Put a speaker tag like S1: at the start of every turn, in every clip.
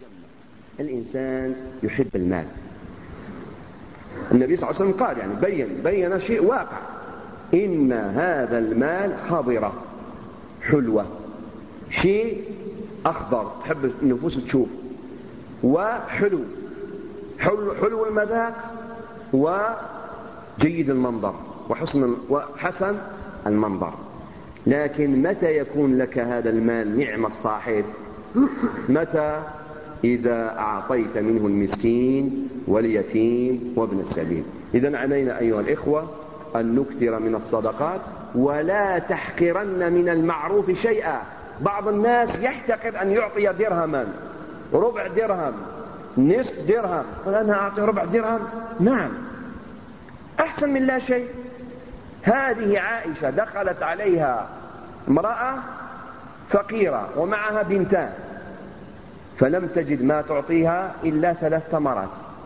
S1: الإنسان يحب المال. النبي صلى الله عليه وسلم قال يعني بين شيء واقع، إن هذا المال خضرة حلوة، شيء أخضر تحب النفوس تشوف، وحلو حلو المذاق وجيد المنظر وحسن المنظر. لكن متى يكون لك هذا المال نعم الصاحب؟ متى؟ إذا أعطيت منه المسكين واليتيم وابن السبيل. إذن علينا أيها الإخوة أن نكثر من الصدقات، ولا تحقرن من المعروف شيئا. بعض الناس يحتقر أن يعطي درهما، ربع درهم، نصف درهم، قال أنا أعطي ربع درهم، نعم أحسن من لا شيء. هذه عائشة دخلت عليها امرأة فقيرة ومعها بنتان، فلم تجد ما تعطيها إلا 3 تمرات،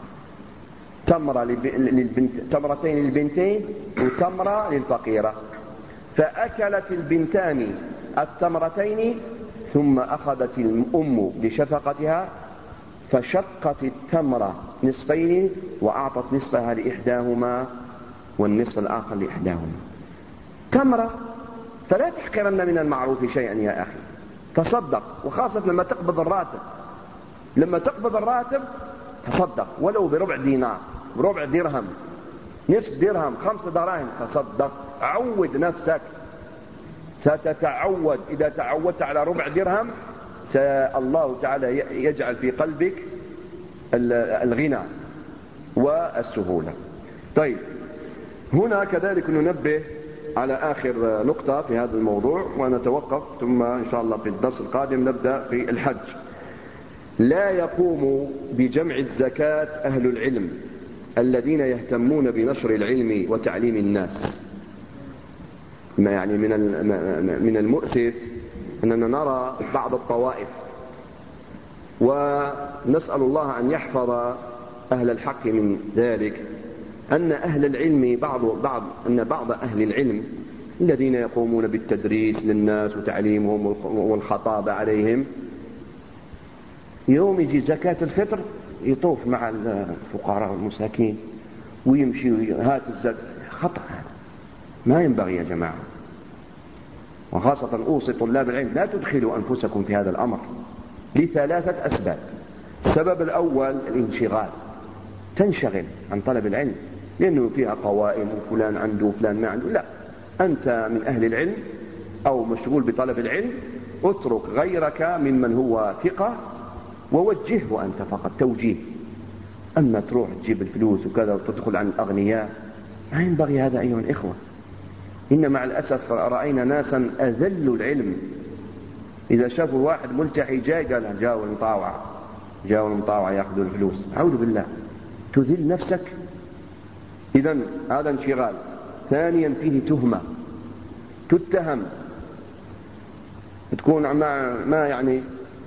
S1: تمرتين للبنتين وتمرة للفقيرة. فأكلت البنتان التمرتين، ثم أخذت الأم لشفقتها فشقت التمرة نصفين وأعطت نصفها لإحداهما والنصف الآخر لإحداهما. تمرة. فلا تحقرن من المعروف شيئا يا أخي، تصدق، وخاصة لما تقبض الراتب. لما تقبض الراتب تصدق ولو بربع دينار، بربع درهم، نصف درهم، 5 دراهم، تصدق. عود نفسك، ستتعود. إذا تعودت على ربع درهم الله تعالى يجعل في قلبك الغنى والسهولة. طيب، هنا كذلك ننبه على آخر نقطة في هذا الموضوع ونتوقف، ثم إن شاء الله في الدرس القادم نبدأ في الحج. لا يقوم بجمع الزكاة أهل العلم الذين يهتمون بنشر العلم وتعليم الناس. يعني من المؤسف أننا نرى بعض الطوائف، ونسأل الله أن يحفظ أهل الحق من ذلك، أن أهل العلم أن بعض أهل العلم الذين يقومون بالتدريس للناس وتعليمهم والخطابة عليهم، يوم يجي زكاة الفطر يطوف مع الفقراء والمساكين ويمشي هات الزكاة. خطأ، ما ينبغي يا جماعة. وخاصة أوصي طلاب العلم لا تدخلوا أنفسكم في هذا الأمر ل3 أسباب. السبب الأول الانشغال، تنشغل عن طلب العلم لأنه فيها قوائم وفلان عنده وفلان ما عنده. لا، أنت من أهل العلم أو مشغول بطلب العلم، اترك غيرك ممن هو ثقة ووجهه أنت فقط توجيه. أما تروح تجيب الفلوس وكذا وتدخل عن الأغنياء، ما ينبغي هذا أيها الإخوة. إن مع الأسف رأينا ناسا أذلوا العلم. إذا شافوا واحد ملتحي جاي قال جاءوا المطاوعة يأخذوا الفلوس. أعوذ بالله، تذل نفسك. إذن هذا انشغال. ثانيا فيه تهمة، تتهم، تكون ما يعني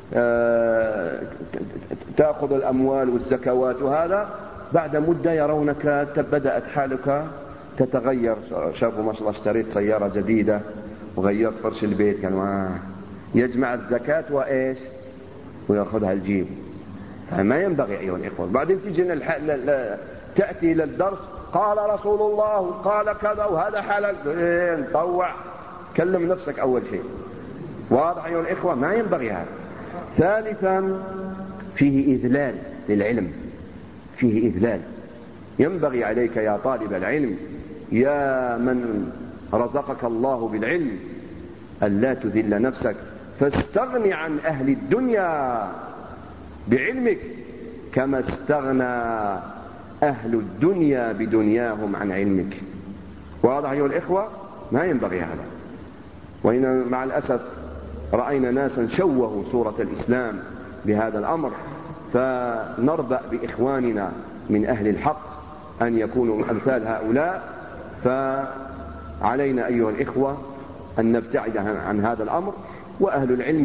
S1: تأخذ الأموال والزكوات، وهذا بعد مدة يرونك بدأت حالك تتغير. شافوا ما شاء الله اشتريت سيارة جديدة وغيرت فرش البيت، كان يجمع الزكاة وإيش ويأخذها الجيب. فما ينبغي أيها الإخوة. بعدين تيجي تأتي إلى الدرس قال رسول الله قال كذا وهذا حلال، طوع. كلم نفسك أول شيء. واضح أيها الإخوة؟ ما ينبغي هذا. ثالثا فيه إذلال للعلم، فيه إذلال. ينبغي عليك يا طالب العلم، يا من رزقك الله بالعلم، ألا تذل نفسك، فاستغني عن أهل الدنيا بعلمك كما استغنى أهل الدنيا بدنياهم عن علمك. واضح أيها الإخوة؟ ما ينبغي هذا. وإن مع الأسف رأينا ناسا شوهوا صورة الإسلام بهذا الأمر، فنربأ بإخواننا من أهل الحق أن يكونوا أمثال هؤلاء. فعلينا أيها الإخوة أن نبتعد عن هذا الأمر. وأهل العلم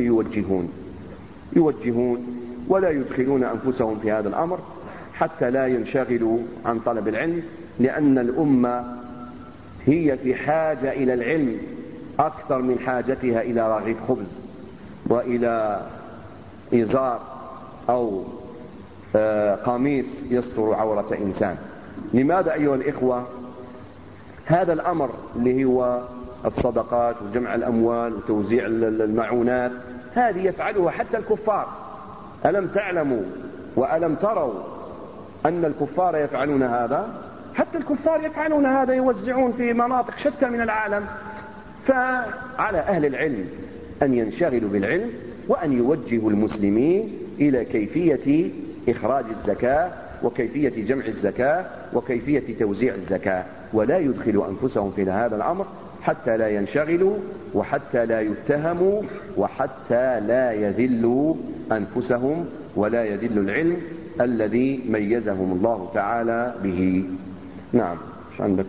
S1: يوجهون ولا يدخلون أنفسهم في هذا الأمر حتى لا ينشغلوا عن طلب العلم، لأن الأمة هي في حاجة إلى العلم أكثر من حاجتها إلى رغيف خبز وإلى إزار أو قميص يستر عورة إنسان. لماذا أيها الإخوة؟ هذا الأمر اللي هو الصدقات وجمع الأموال وتوزيع المعونات هذه يفعلها حتى الكفار. ألم تعلموا وألم تروا أن الكفار يفعلون هذا؟ حتى الكفار يفعلون هذا، يوزعون في مناطق شتى من العالم. فعلى أهل العلم أن ينشغلوا بالعلم وأن يوجهوا المسلمين إلى كيفية إخراج الزكاة وكيفية جمع الزكاة وكيفية توزيع الزكاة، ولا يدخلوا أنفسهم في هذا الأمر حتى لا ينشغلوا وحتى لا يتهموا وحتى لا يذلوا أنفسهم ولا يذلوا العلم الذي ميزهم الله تعالى به. نعم. ايش عندك؟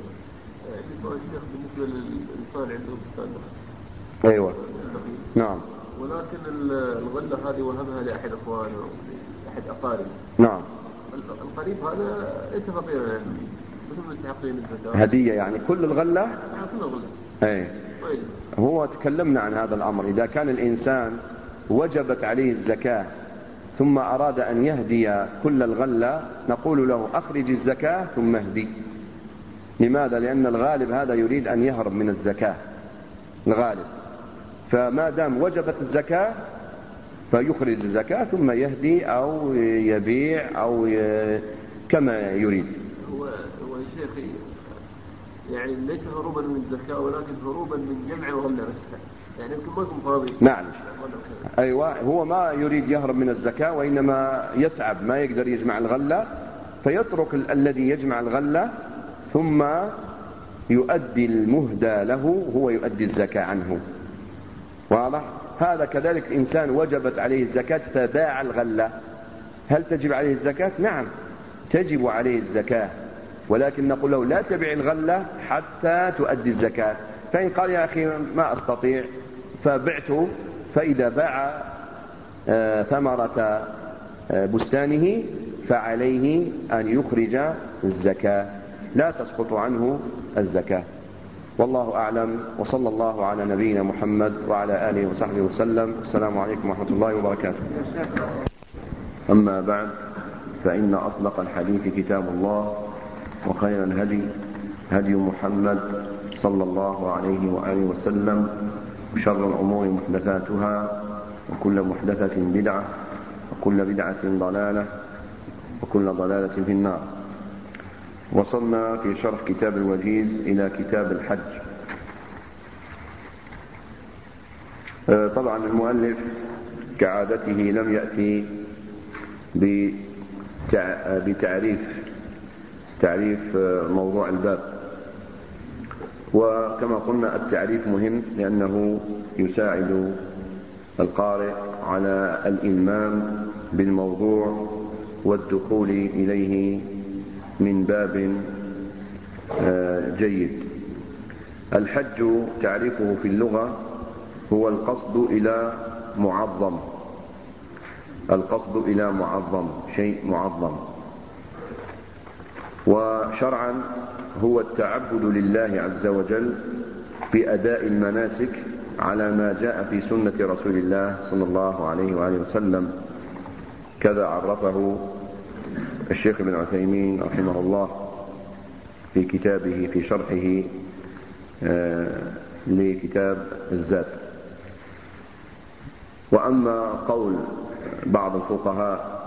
S2: بالنسبة للإنسان عنده بستان.
S1: أيوة. نعم.
S2: ولكن الغلة هذه وهبها لأحد أخوانه أو لأحد أقاربه.
S1: نعم.
S2: القريب هذا ليس فقيرا يعني مثل مستحقين الزكاة.
S1: هدية يعني كل الغلة؟
S2: كل الغلة.
S1: أي. هو تكلمنا عن هذا الأمر. إذا كان الإنسان وجبت عليه الزكاة ثم أراد أن يهدي كل الغلة نقول له أخرج الزكاة ثم اهدي. لماذا؟ لأن الغالب هذا يريد أن يهرب من الزكاة الغالب، فما دام وجبت الزكاة فيخرج الزكاة ثم يهدي أو يبيع أو كما يريد.
S2: هو شيخي يعني ليس هروبا من الزكاة ولكن هروبا من جمع الغلة نفسها، يعني يمكن ما يكون فاضي.
S1: نعم. أيوة. هو ما يريد يهرب من الزكاة وإنما يتعب ما يقدر يجمع الغلة فيترك الذي يجمع الغلة ثم يؤدي المهدى له، هو يؤدي الزكاة عنه. واضح؟ هذا كذلك إنسان وجبت عليه الزكاة فباع الغلة، هل تجب عليه الزكاة؟ نعم تجب عليه الزكاة، ولكن نقول له لا تبيع الغلة حتى تؤدي الزكاة. فإن قال يا أخي ما أستطيع فبعته، فإذا باع ثمرة بستانه فعليه أن يخرج الزكاة، لا تسقط عنه الزكاة. والله أعلم، وصلى الله على نبينا محمد وعلى آله وصحبه وسلم. السلام عليكم ورحمة الله وبركاته. أما بعد، فإن أصدق الحديث كتاب الله، وخير الهدي هدي محمد صلى الله عليه وآله وسلم، وشر الأمور محدثاتها، وكل محدثة بدعة، وكل بدعة ضلالة، وكل ضلالة في النار. وصلنا في شرح كتاب الوجيز إلى كتاب الحج. طبعا المؤلف كعادته لم يأتي بتعريف موضوع الباب، وكما قلنا التعريف مهم لأنه يساعد القارئ على الإلمام بالموضوع والدخول إليه من باب جيد. الحج تعريفه في اللغة هو القصد إلى معظم، القصد إلى معظم، شيء معظم. وشرعا هو التعبد لله عز وجل بأداء المناسك على ما جاء في سنة رسول الله صلى الله عليه وآله وسلم، كذا عرفه الشيخ ابن عثيمين رحمه الله في كتابه في شرحه لكتاب الزاد. وأما قول بعض الفقهاء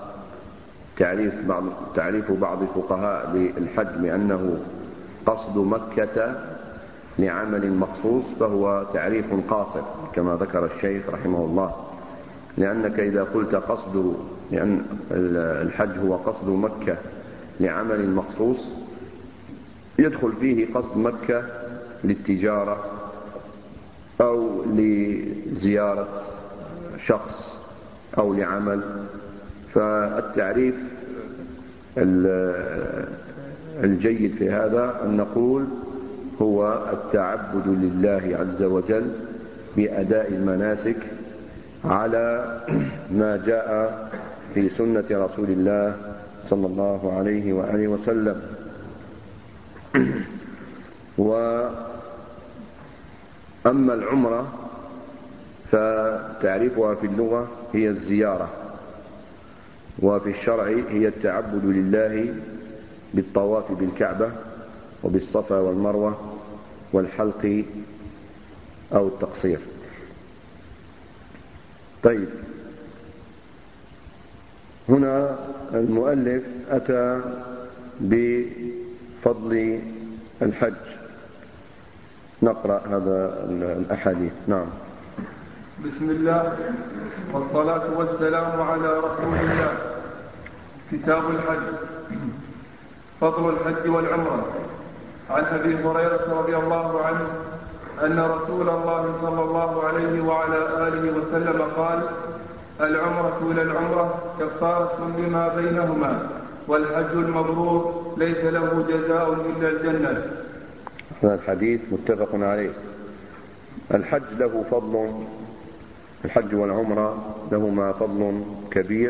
S1: تعريف بعض الفقهاء للحج بأنه قصد مكة لعمل مخصوص، فهو تعريف قاصر كما ذكر الشيخ رحمه الله، لأنك إذا قلت لأن الحج هو قصد مكة لعمل مخصوص يدخل فيه قصد مكة للتجارة أو لزيارة شخص أو لعمل. فالتعريف الجيد في هذا أن نقول هو التعبد لله عز وجل بأداء المناسك على ما جاء في سنة رسول الله صلى الله عليه وآله وسلم. وأما العمرة فتعريفها في اللغة هي الزيارة، وفي الشرع هي التعبد لله بالطواف بالكعبة وبالصفا والمروة والحلق أو التقصير. طيب، هنا المؤلف أتى بفضل الحج. نقرأ هذا الأحاديث. نعم.
S3: بسم الله والصلاة والسلام على رسول الله. كتاب الحج. فضل الحج والعمرة. عن أبي هريرة رضي الله عنه أن رسول الله صلى الله عليه وعلى آله وسلم قال: العمرة إلى العمرة كفارة لما بينهما، والحج المبرور ليس له جزاء إلا الجنة.
S1: هذا الحديث متفق عليه. الحج له فضل، الحج والعمرة لهما فضل كبير.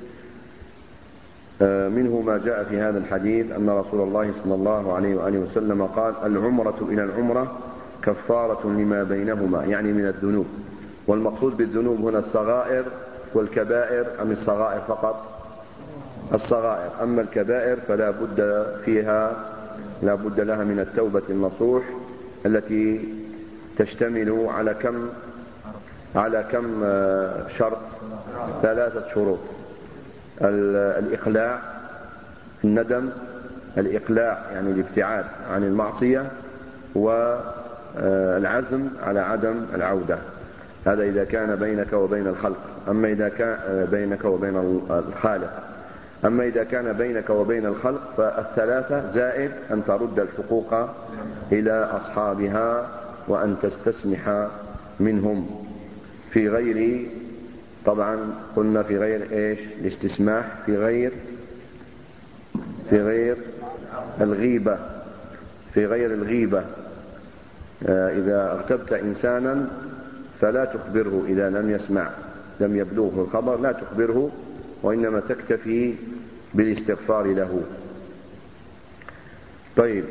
S1: منه ما جاء في هذا الحديث أن رسول الله صلى الله عليه وآله وسلم قال: العمرة إلى العمرة كفارة لما بينهما، يعني من الذنوب. والمقصود بالذنوب هنا الصغائر والكبائر، أم الصغائر فقط؟ الصغائر. أما الكبائر فلا بد فيها، لا بد لها من التوبة النصوح التي تشتمل على كم شرط؟ 3 شروط: الإقلاع، الندم، الإقلاع يعني الابتعاد عن المعصية، والعزم على عدم العودة. هذا إذا كان بينك وبين الخلق. أما إذا كان بينك وبين الخالق. أما إذا كان بينك وبين الخلق فالثلاثة، زائد أن ترد الحقوق إلى أصحابها وأن تستسمح منهم في غير، طبعا قلنا في غير إيش؟ الاستسماح في غير الغيبة. في غير الغيبة. إذا اغتبت إنسانا فلا تخبره إذا لم يبلغه الخبر، لا تخبره، وإنما تكتفي بالاستغفار له. طيب،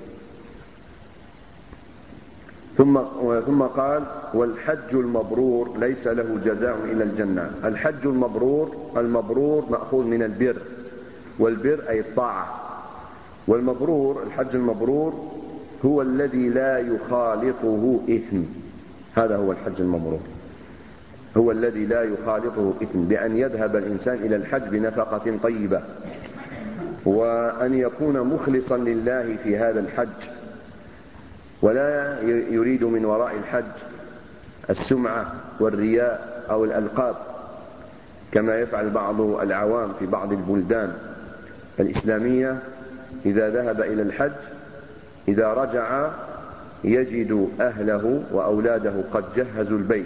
S1: ثم قال: والحج المبرور ليس له جزاء إلا الجنة. الحج المبرور مأخوذ من البر، والبر أي الطاعة. والمبرور، الحج المبرور هو الذي لا يخالطه إثم. هذا هو الحج المبرور، هو الذي لا يخالطه إثم، بأن يذهب الإنسان إلى الحج بنفقة طيبة، وأن يكون مخلصا لله في هذا الحج، ولا يريد من وراء الحج السمعة والرياء أو الألقاب كما يفعل بعض العوام في بعض البلدان الإسلامية. إذا ذهب إلى الحج، إذا رجع يجد أهله وأولاده قد جهزوا البيت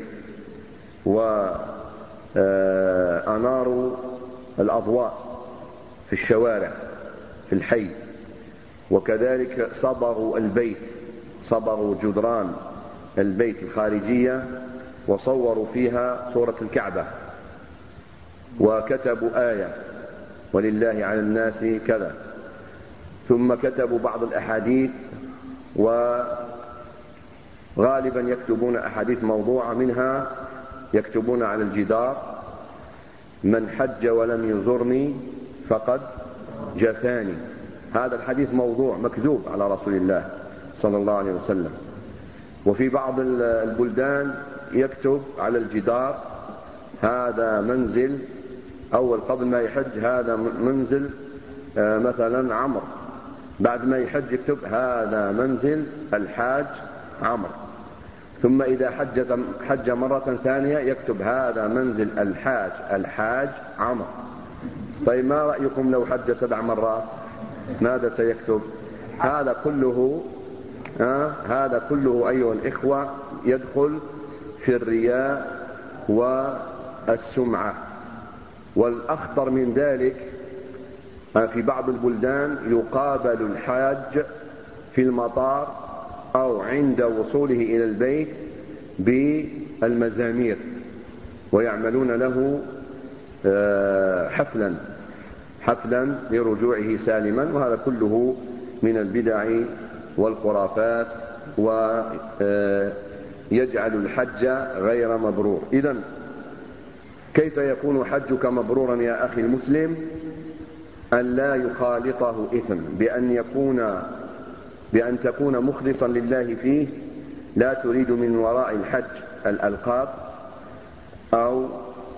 S1: وأناروا الأضواء في الشوارع في الحي، وكذلك صبغوا البيت، صبغوا جدران البيت الخارجية وصوروا فيها صورة الكعبة، وكتبوا آية: ولله على الناس كذا. ثم كتبوا بعض الأحاديث، وغالبا يكتبون أحاديث موضوعة، منها يكتبون على الجدار: من حج ولم يزرني فقد جفاني. هذا الحديث موضوع مكذوب على رسول الله صلى الله عليه وسلم. وفي بعض البلدان يكتب على الجدار: هذا منزل، أول قبل ما يحج هذا منزل مثلا عمرو، بعد ما يحج يكتب: هذا منزل الحاج عمرو. ثم إذا حج مرة ثانية يكتب: هذا منزل الحاج عمرو. طيب، ما رأيكم لو حج 7 مرات؟ ماذا سيكتب؟ هذا كله أيها الإخوة يدخل في الرياء والسمعة. والأخطر من ذلك، في بعض البلدان يقابل الحاج في المطار أو عند وصوله إلى البيت بالمزامير، ويعملون له حفلا لرجوعه سالما. وهذا كله من البدع والخرافات، ويجعل الحج غير مبرور. إذن كيف يكون حجك مبرورا يا أخي المسلم؟ أن لا يخالطه إثم، بأن تكون مخلصا لله فيه، لا تريد من وراء الحج الألقاب أو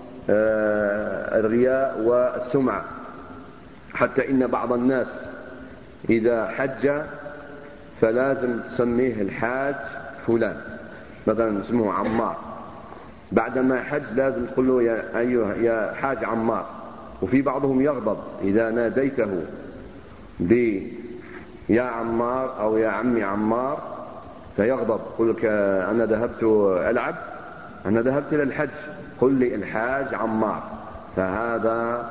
S1: الرياء والسمعة. حتى إن بعض الناس إذا حج فلازم تسميه الحاج فلان، مثلا اسمه عمار، بعدما حج لازم تقول له يا حاج عمار. وفي بعضهم يغضب إذا ناديته يا عمار أو يا عمي عمار فيغضب، يقول لك أنا ذهبت ألعب، أنا ذهبت إلى الحج، قل لي الحاج عمار. فهذا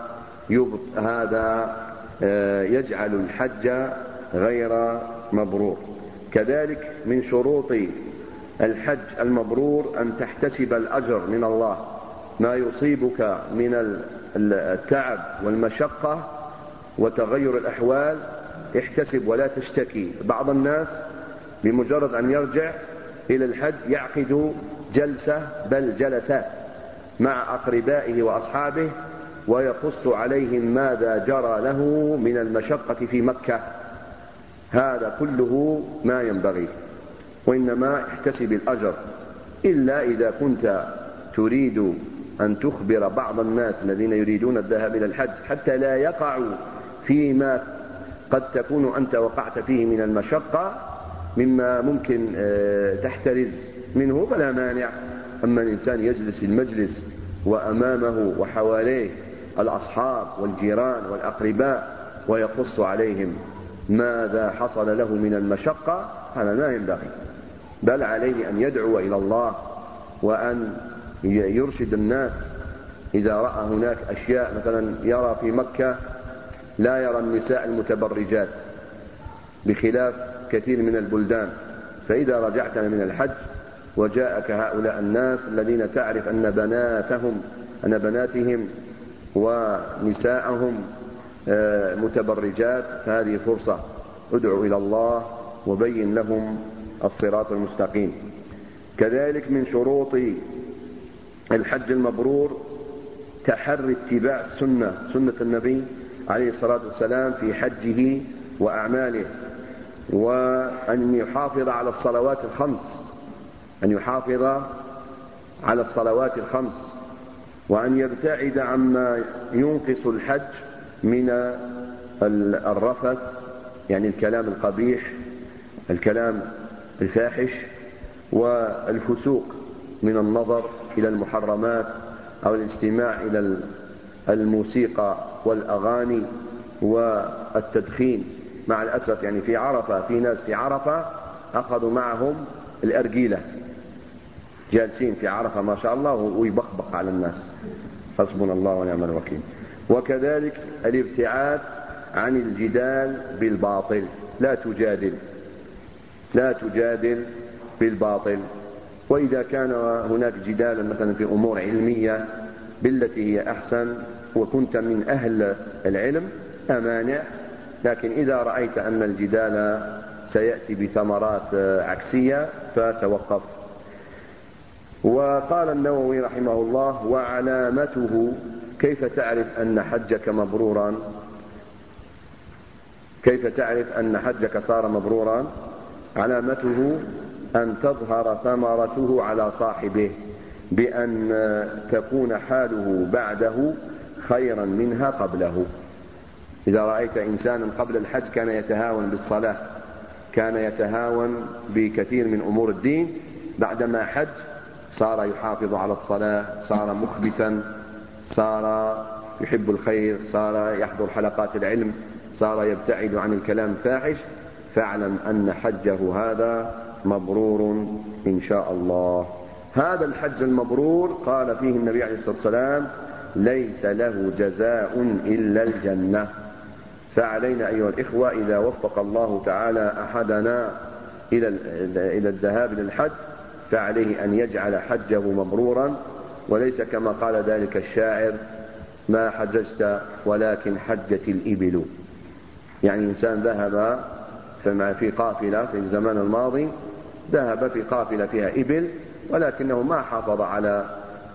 S1: يجعل الحج غير مبرور. كذلك من شروط الحج المبرور أن تحتسب الأجر من الله، ما يصيبك من التعب والمشقة وتغير الأحوال احتسب ولا تشتكي. بعض الناس بمجرد أن يرجع إلى الحج يعقد جلسة بل جلسات مع أقربائه وأصحابه ويقص عليهم ماذا جرى له من المشقة في مكة. هذا كله ما ينبغي، وإنما احتسب الأجر، إلا إذا كنت تريد أن تخبر بعض الناس الذين يريدون الذهاب إلى الحج حتى لا يقعوا فيما قد تكون أنت وقعت فيه من المشقة مما ممكن تحترز منه، فلا مانع. أما الإنسان يجلس المجلس وأمامه وحواليه الأصحاب والجيران والأقرباء ويقص عليهم ماذا حصل له من المشقة، هذا لا ينبغي، بل عليه أن يدعو إلى الله وأن يرشد الناس. إذا رأى هناك أشياء، مثلا يرى في مكة لا يرى النساء المتبرجات بخلاف كثير من البلدان، فإذا رجعت من الحج وجاءك هؤلاء الناس الذين تعرف أن بناتهم ونساءهم متبرجات، فهذه فرصة، ادعو إلى الله وبين لهم الصراط المستقيم. كذلك من شروط الحج المبرور تحري اتباع سنة النبي عليه الصلاة والسلام في حجه وأعماله، وأن يحافظ على الصلوات الخمس، وأن يبتعد عما ينقص الحج من الرفث، يعني الكلام القبيح، الكلام الفاحش، والفسوق من النظر إلى المحرمات أو الاستماع إلى الموسيقى والأغاني والتدخين. مع الأسف يعني في عرفة في ناس في عرفة أخذوا معهم الأرجيلة، جالسين في عرفة ما شاء الله ويبخبخ على الناس، حسبنا الله ونعم الوكيل. وكذلك الابتعاد عن الجدال بالباطل، لا تجادل بالباطل. وإذا كان هناك جدال مثلا في أمور علمية بالتي هي أحسن وكنت من أهل العلم أمانع، لكن إذا رأيت أن الجدال سيأتي بثمرات عكسية فتوقف. وقال النووي رحمه الله: وعلامته، كيف تعرف أن حجك مبرورا؟ كيف تعرف أن حجك صار مبرورا؟ علامته أن تظهر ثمرته على صاحبه، بأن تكون حاله بعده خيرا منها قبله. إذا رأيت إنسانا قبل الحج كان يتهاون بالصلاة، كان يتهاون بكثير من أمور الدين، بعدما حج صار يحافظ على الصلاة، صار مخبتا، صار يحب الخير، صار يحضر حلقات العلم، صار يبتعد عن الكلام الفاحش، فاعلم أن حجه هذا مبرور إن شاء الله. هذا الحج المبرور قال فيه النبي عليه الصلاة والسلام: ليس له جزاء إلا الجنة. فعلينا أيها الإخوة إذا وفق الله تعالى أحدنا إلى الذهاب إلى الحج فعليه أن يجعل حجه مبرورا، وليس كما قال ذلك الشاعر: ما حججت ولكن حجت الإبل. يعني إنسان ذهب في قافلة في الزمان الماضي، ذهب في قافلة فيها إبل، ولكنه ما حافظ على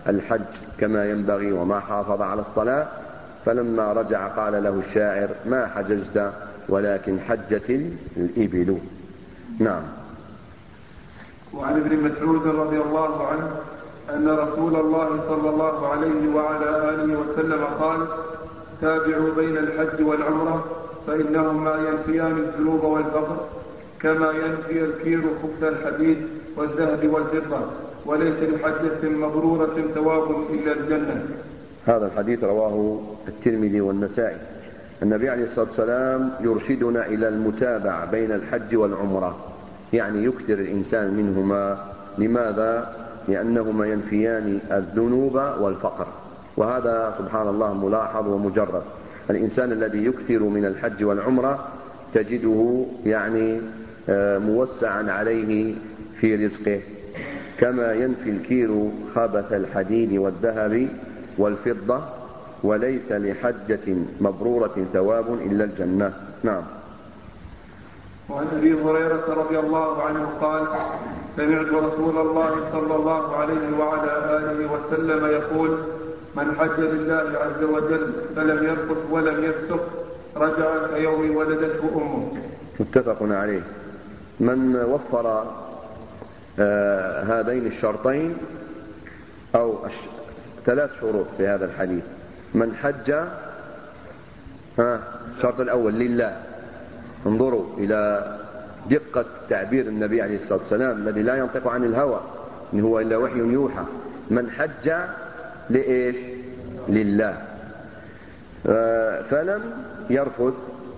S1: الحج كما ينبغي وما حافظ على الصلاة، فلما رجع قال له الشاعر: ما حججت ولكن حجت الإبل. نعم.
S3: وعن ابن مسعود رضي الله عنه أن رسول الله صلى الله عليه وعلى آله وسلم قال: تابعوا بين الحج والعمرة فإنهما ينفيان الذنوب والفقر كما ينفي الكير خبث الحديد والذهب والفضة، وليس لحجة مبرورة ثواب إلا الجنة.
S1: هذا الحديث رواه الترمذي والنسائي. النبي عليه الصلاة والسلام يرشدنا إلى المتابعة بين الحج والعمرة، يعني يكثر الإنسان منهما. لماذا؟ لأنهما ينفيان الذنوب والفقر، وهذا سبحان الله ملاحظ ومجرد. الإنسان الذي يكثر من الحج والعمرة تجده يعني موسعا عليه في رزقه، كما ينفي الكير خبث الحديد والذهب والفضة، وليس لحجة مبرورة ثواب إلا الجنة. نعم.
S3: وعن أبي هريرة رضي الله عنه قال: سمعت رسول الله صلى الله عليه وعلى آله وسلم يقول: من حج لله عز وجل فلم يرفث ولم يفسق رجع كيوم ولدته أمه.
S1: متفق عليه. من وفر هذين الشرطين أو 3 شروط في هذا الحديث: من حج، الشرط الأول لله. انظروا إلى دقة تعبير النبي عليه الصلاة والسلام الذي لا ينطق عن الهوى، إن هو إلا وحي يوحى. من حج لإيش؟ لله. فلم يرفض،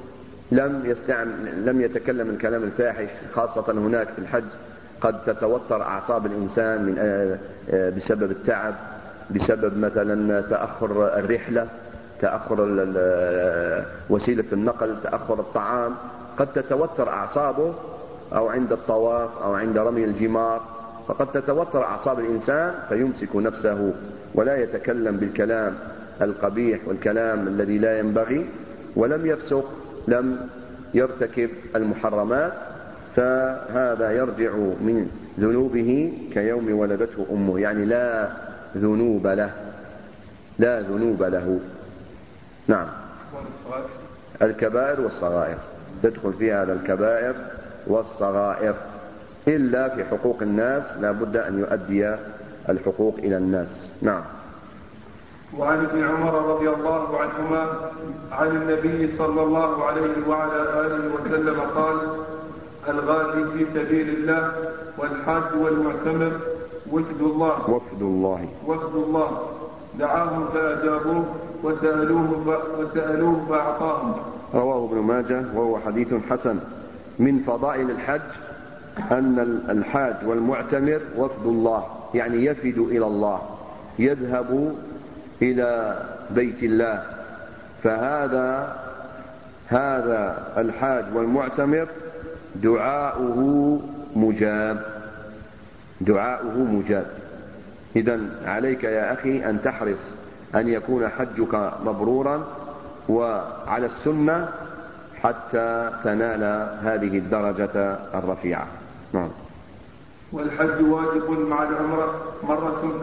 S1: لم يتكلم الكلام الفاحش، خاصة هناك في الحج قد تتوتر أعصاب الإنسان بسبب التعب، بسبب مثلا تأخر الرحلة، تأخر وسيلة النقل، تأخر الطعام، قد تتوتر أعصابه، أو عند الطواف أو عند رمي الجمار، فقد تتوتر أعصاب الإنسان فيمسك نفسه ولا يتكلم بالكلام القبيح والكلام الذي لا ينبغي، ولم يفسق، لم يرتكب المحرمات، فهذا يرجع من ذنوبه كيوم ولدته أمه، يعني لا ذنوب له، لا ذنوب له. نعم. الكبائر والصغائر تدخل فيها هذا الكبائر والصغائر، إلا في حقوق الناس لا بد أن يؤدي الحقوق إلى الناس. نعم.
S3: وعن ابن عمر رضي الله عنهما عن النبي صلى الله عليه وعلى آله وسلم قال: الغازي في سبيل الله والحاج والمعتمر وفد الله دعاهم فأجابوه وسألوه فأعطاهم.
S1: رواه ابن ماجه وهو حديث حسن. من فضائل الحج أن الحاج والمعتمر وفد الله، يعني يفد إلى الله، يذهب إلى بيت الله. فهذا الحاج والمعتمر دعاؤه مجاب. إذن عليك يا أخي أن تحرص أن يكون حجك مبرورا وعلى السنة حتى تنال هذه الدرجة الرفيعة. نعم.
S3: والحج واجب مع العمرة مرة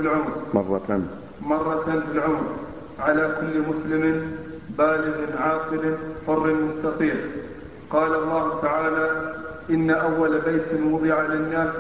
S3: في العمر على كل مسلم بالغ عاقل حر مستطيع. قال الله تعالى: إن أول بيت وضع للناس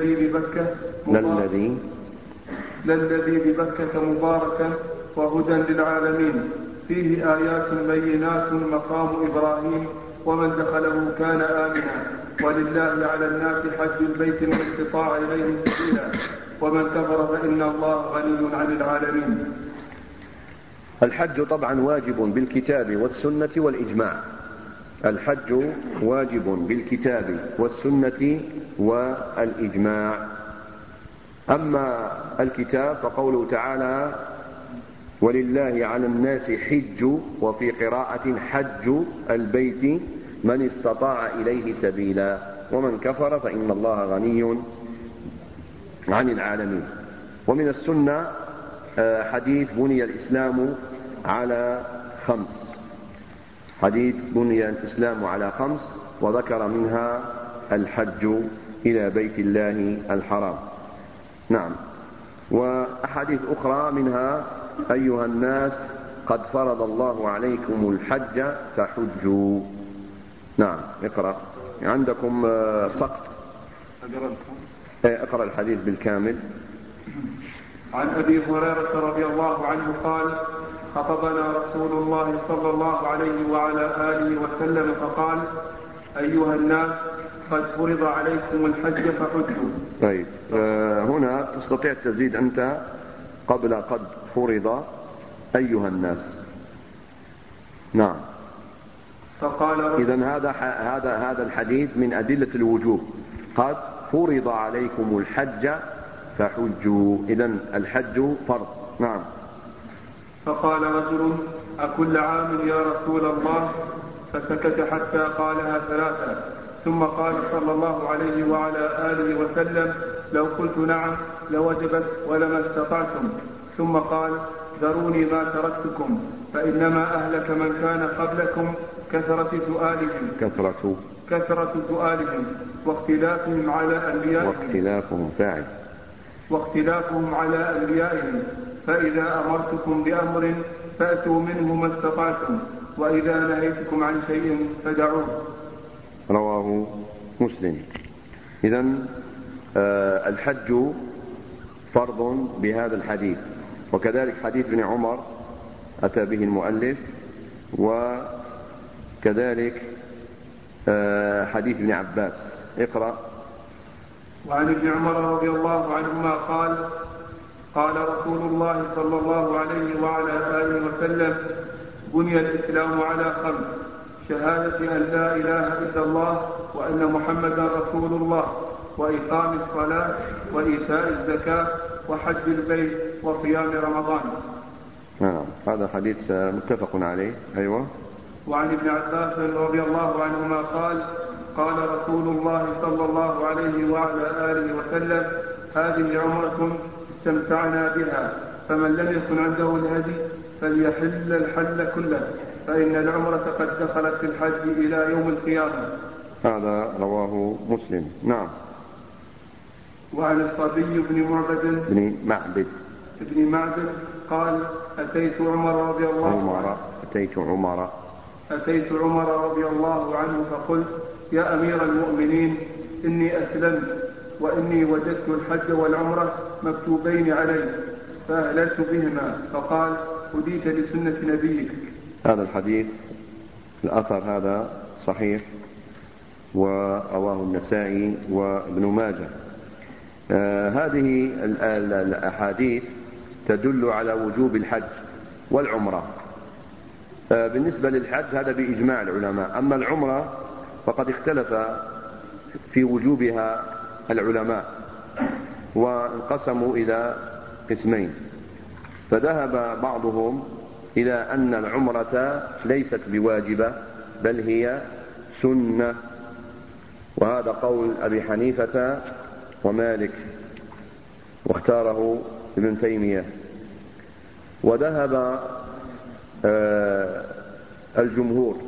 S3: للذي ببكة مباركا وهدى للعالمين فيه آيات بينات مقام إبراهيم ومن دخله كان آمنا ولله على الناس حج البيت من استطاع إليه سبيلا ومن كفر فإن الله غني عن العالمين.
S1: الحج طبعا واجب بالكتاب والسنة والإجماع. الحج واجب بالكتاب والسنة والإجماع. أما الكتاب فقوله تعالى: ولله على الناس حج، وفي قراءة حج البيت من استطاع إليه سبيلا ومن كفر فإن الله غني عن العالمين. ومن السنة حديث بني الإسلام على 5، حديث بني الإسلام على 5، وذكر منها الحج إلى بيت الله الحرام. نعم. وأحاديث أخرى منها أيها الناس قد فرض الله عليكم الحج فحجوا. نعم اقرأ، عندكم سقط، اقرأ الحديث بالكامل.
S3: عن أبي هريرة رضي الله عنه قال: خطبنا رسول الله صلى الله عليه وعلى آله وسلم فقال: أيها الناس قد فرض عليكم الحج فحجوا.
S1: طيب هنا تستطيع تزيد أنت قبل قد فرض أيها الناس. نعم. إذن هذا الحديث من أدلة الوجوب، قد فرض عليكم الحج فحجوا، إذن الحج فرض. نعم.
S3: فقال رجل: أكل عام يا رسول الله؟ فسكت حتى قالها ثلاثة، ثم قال صلى الله عليه وعلى آله وسلم: لو قلت نعم لوجبت ولما استطعتم. ثم قال: ذروني ما تركتكم، فإنما أهلك من كان قبلكم كثرة سؤالهم واختلافهم على أنبيائهم، فإذا أمرتكم بأمر فأتوا منه ما استطعتم، وإذا نهيتكم عن شيء فدعوه.
S1: رواه مسلم. إذن الحج فرض بهذا الحديث، وكذلك حديث ابن عمر أتى به المؤلف، وكذلك حديث ابن عباس. اقرأ.
S3: وعن ابن عمر رضي الله عنهما قال: قال رسول الله صلى الله عليه وعلى آله وسلم: بني الإسلام على 5: شهادة أن لا إله إلا الله وأن محمدا رسول الله، وإقام الصلاة، وإيتاء الزكاة، وحج البيت، وصيام رمضان.
S1: نعم، هذا حديث متفق عليه. أيوة.
S3: وعن ابن عباس رضي الله عنهما قال: قال رسول الله صلى الله عليه وعلى آله وسلم: هذه عمرة استمتعنا بها، فمن لم يكن عنده الهدي فليحل الحل كله، فإن العمرة قد دخلت في الحج إلى يوم القيامة.
S1: هذا رواه مسلم. نعم.
S3: وعن الصبي بن معبد قال: أتيت عمر رضي الله عنه فقلت: يا أمير المؤمنين، إني أسلمت، وإني وجدت الحج والعمرة مكتوبين علي، فأهللت بهما. فقال: هديت لسنة نبيك.
S1: هذا الحديث الأثر هذا صحيح، ورواه النسائي وابن ماجه. هذه الأحاديث تدل على وجوب الحج والعمرة. بالنسبة للحج هذا بإجماع العلماء، أما العمرة فقد اختلف في وجوبها العلماء، وانقسموا إلى قسمين. فذهب بعضهم إلى أن العمرة ليست بواجبة بل هي سنة، وهذا قول أبي حنيفة ومالك، واختاره ابن تيمية. وذهب الجمهور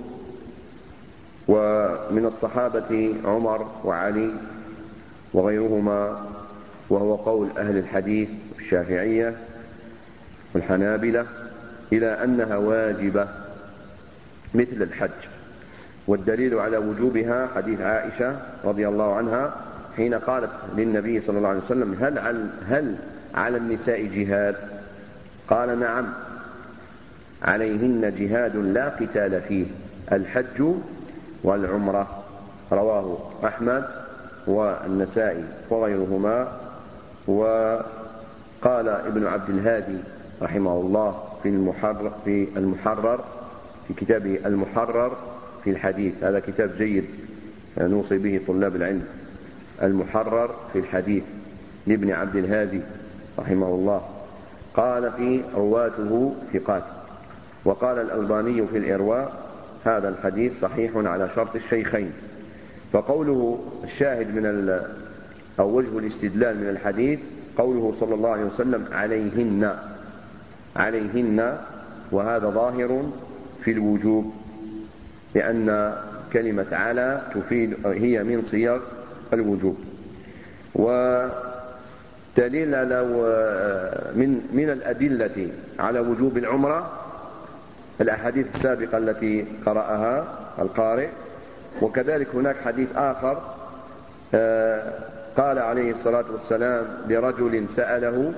S1: ومن الصحابة عمر وعلي وغيرهما، وهو قول أهل الحديث الشافعية والحنابلة، إلى أنها واجبة مثل الحج. والدليل على وجوبها حديث عائشة رضي الله عنها حين قالت للنبي صلى الله عليه وسلم: هل على النساء جهاد؟ قال: نعم، عليهن جهاد لا قتال فيه، الحج والعمرة. رواه أحمد والنسائي وغيرهما. وقال ابن عبد الهادي رحمه الله في المحرر في كتابه المحرر في الحديث، هذا كتاب جيد نوصي به طلاب العلم، المحرر في الحديث لابن عبد الهادي رحمه الله، قال في رواته ثقات. وقال الألباني في الإرواء: هذا الحديث صحيح على شرط الشيخين. فقوله الشاهد أو وجه الاستدلال من الحديث قوله صلى الله عليه وسلم: عليهن، وهذا ظاهر في الوجوب، لأن كلمة على تفيد، هي من صيغ الوجوب. دليل لو من الأدلة على وجوب العمرة الأحاديث السابقة التي قرأها القارئ، وكذلك هناك حديث آخر قال عليه الصلاة والسلام لرجل سأله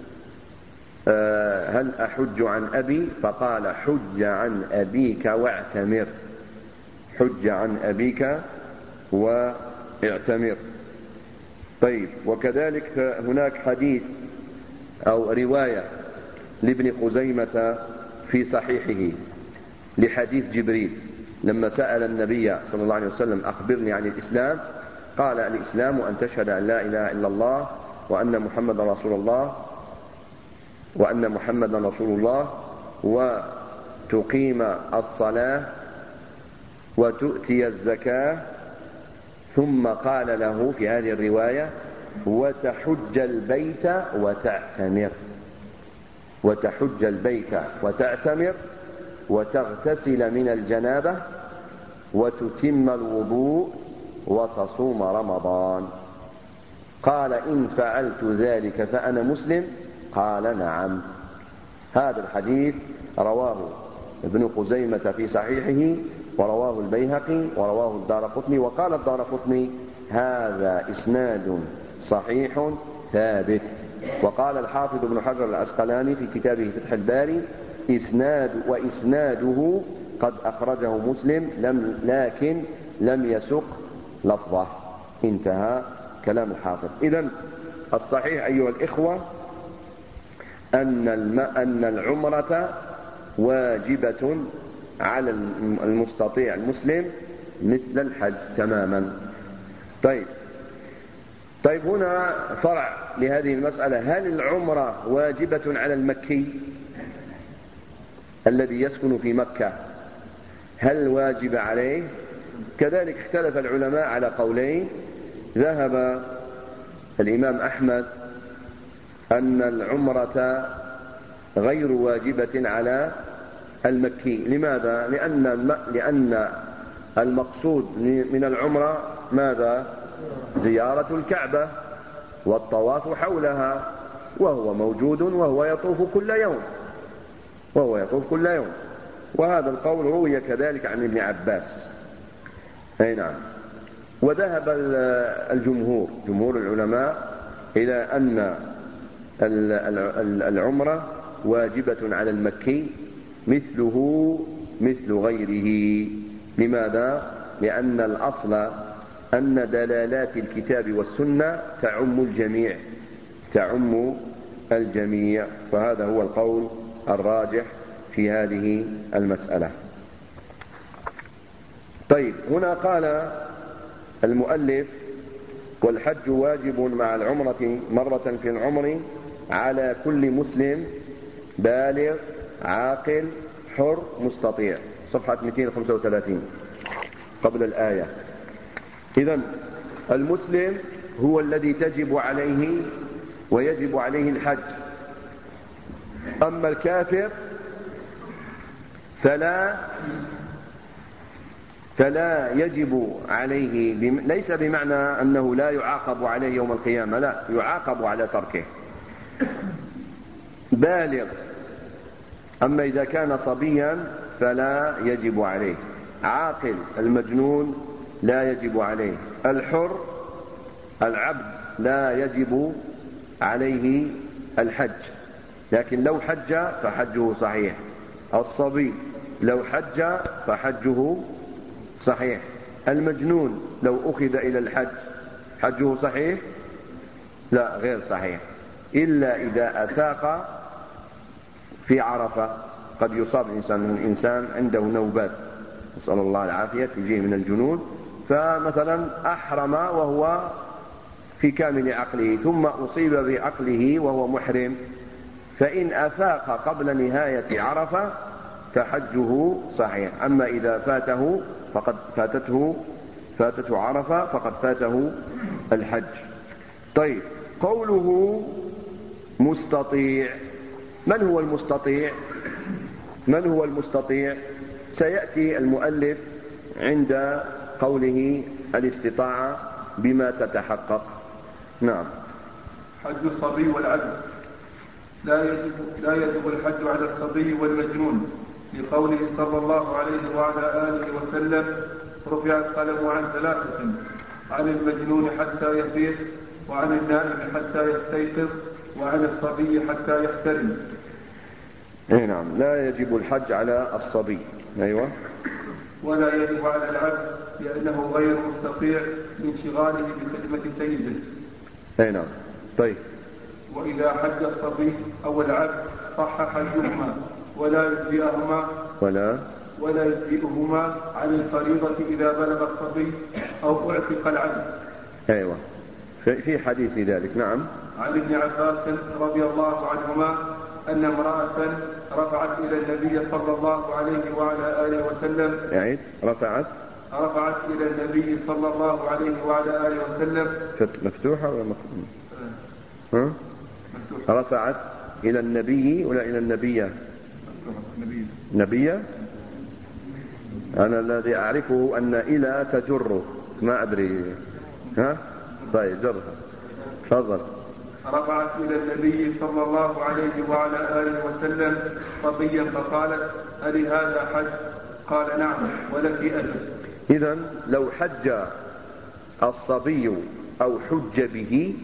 S1: هل أحج عن أبي؟ فقال حج عن أبيك واعتمر، حج عن أبيك واعتمر. طيب، وكذلك هناك حديث أو رواية لابن خزيمة في صحيحه لحديث جبريل لما سأل النبي صلى الله عليه وسلم أخبرني عن الإسلام، قال الإسلام أن تشهد أن لا إله إلا الله وأن محمدا رسول الله وتقيم الصلاة وتؤتي الزكاة، ثم قال له في هذه الرواية وتحج البيت وتعتمر، وتحج البيت وتعتمر وتغتسل من الجنابة وتتم الوضوء وتصوم رمضان. قال إن فعلت ذلك فأنا مسلم؟ قال نعم. هذا الحديث رواه ابن خزيمة في صحيحه، ورواه البيهقي، ورواه الدارقطني، وقال الدارقطني هذا إسناد صحيح ثابت. وقال الحافظ ابن حجر العسقلاني في كتابه فتح الباري وإسناده قد أخرجه مسلم لكن لم يسق لفظه. انتهى كلام الحافظ. إذن الصحيح أيها الإخوة أن العمرة واجبة على المستطيع المسلم مثل الحج تماما. طيب هنا فرع لهذه المسألة: هل العمرة واجبة على المكي الذي يسكن في مكة؟ هل واجب عليه؟ كذلك اختلف العلماء على قولين. ذهب الإمام أحمد أن العمرة غير واجبة على المكي. لماذا؟ لأن المقصود من العمرة ماذا؟ زيارة الكعبة والطواف حولها، وهو موجود وهو يطوف كل يوم، وهذا القول روي كذلك عن ابن عباس. أي نعم. وذهب جمهور العلماء إلى أن العمرة واجبة على المكي مثله مثل غيره. لماذا؟ لأن الأصل أن دلالات الكتاب والسنة تعم الجميع، فهذا هو القول الراجح في هذه المسألة. طيب، هنا قال المؤلف والحج واجب مع العمرة مرة في العمر على كل مسلم بالغ عاقل حر مستطيع، صفحة 235 قبل الآية. إذن المسلم هو الذي تجب عليه ويجب عليه الحج، أما الكافر فلا يجب عليه، ليس بمعنى أنه لا يعاقب عليه يوم القيامة، لا، يعاقب على تركه. بالغ، أما إذا كان صبيا فلا يجب عليه. عاقل، المجنون لا يجب عليه. الحر، العبد، لا يجب عليه الحج، لكن لو حج فحجه صحيح. الصبي لو حج فحجه صحيح. المجنون لو أخذ إلى الحج حجه صحيح؟ لا، غير صحيح، إلا إذا أفاق في عرفة. قد يصاب الإنسان عنده نوبات، نسأل الله العافية، تجيه من الجنون، فمثلا أحرم وهو في كامل عقله ثم أصيب بعقله وهو محرم، فإن أفاق قبل نهاية عرفة فحجه صحيح. أما إذا فاتته عرفة فقد فاته الحج. طيب، قوله مستطيع، من هو المستطيع؟ سيأتي المؤلف عند قوله الاستطاعة بما تتحقق. نعم.
S3: حج الصبي والعبد. لا يجب الحج على الصبي والمجنون لقوله صلى الله عليه وعلى آله وسلم: رفع القلم عن 3: عن المجنون حتى يفيق، وعن النائم حتى يستيقظ، وعن الصبي حتى يحترم.
S1: نعم، لا يجب الحج على الصبي. أيوة.
S3: ولا يجب على العبد لأنه غير مستطيع لانشغاله بخدمة سيده.
S1: نعم. طيب.
S3: وإذا حج الصبي أو العبد صح حجهما ولا يجزئهما عن الفريضة إذا بلغ الصبي أو أعتق العبد.
S1: أيوة، في حديث ذلك. نعم.
S3: عن ابن عباس رضي الله عنهما أن امرأة رفعت إلى النبي صلى الله عليه وعلى آله وسلم.
S1: يعني رفعت
S3: إلى النبي صلى الله عليه وعلى آله وسلم.
S1: مفتوحة ولا مفتوحة؟ رفعت إلى النبي ولا إلى النبية؟ نبية. أنا الذي أعرفه أن إلى تجر، ما أدري. طيب جرها. تفضل.
S3: رفعت إلى النبي صلى الله عليه وعلى آله وسلم صبيا فقالت: ألي هذا حج؟ قال: نعم، ولك أجر.
S1: إذن لو حج الصبي أو حج به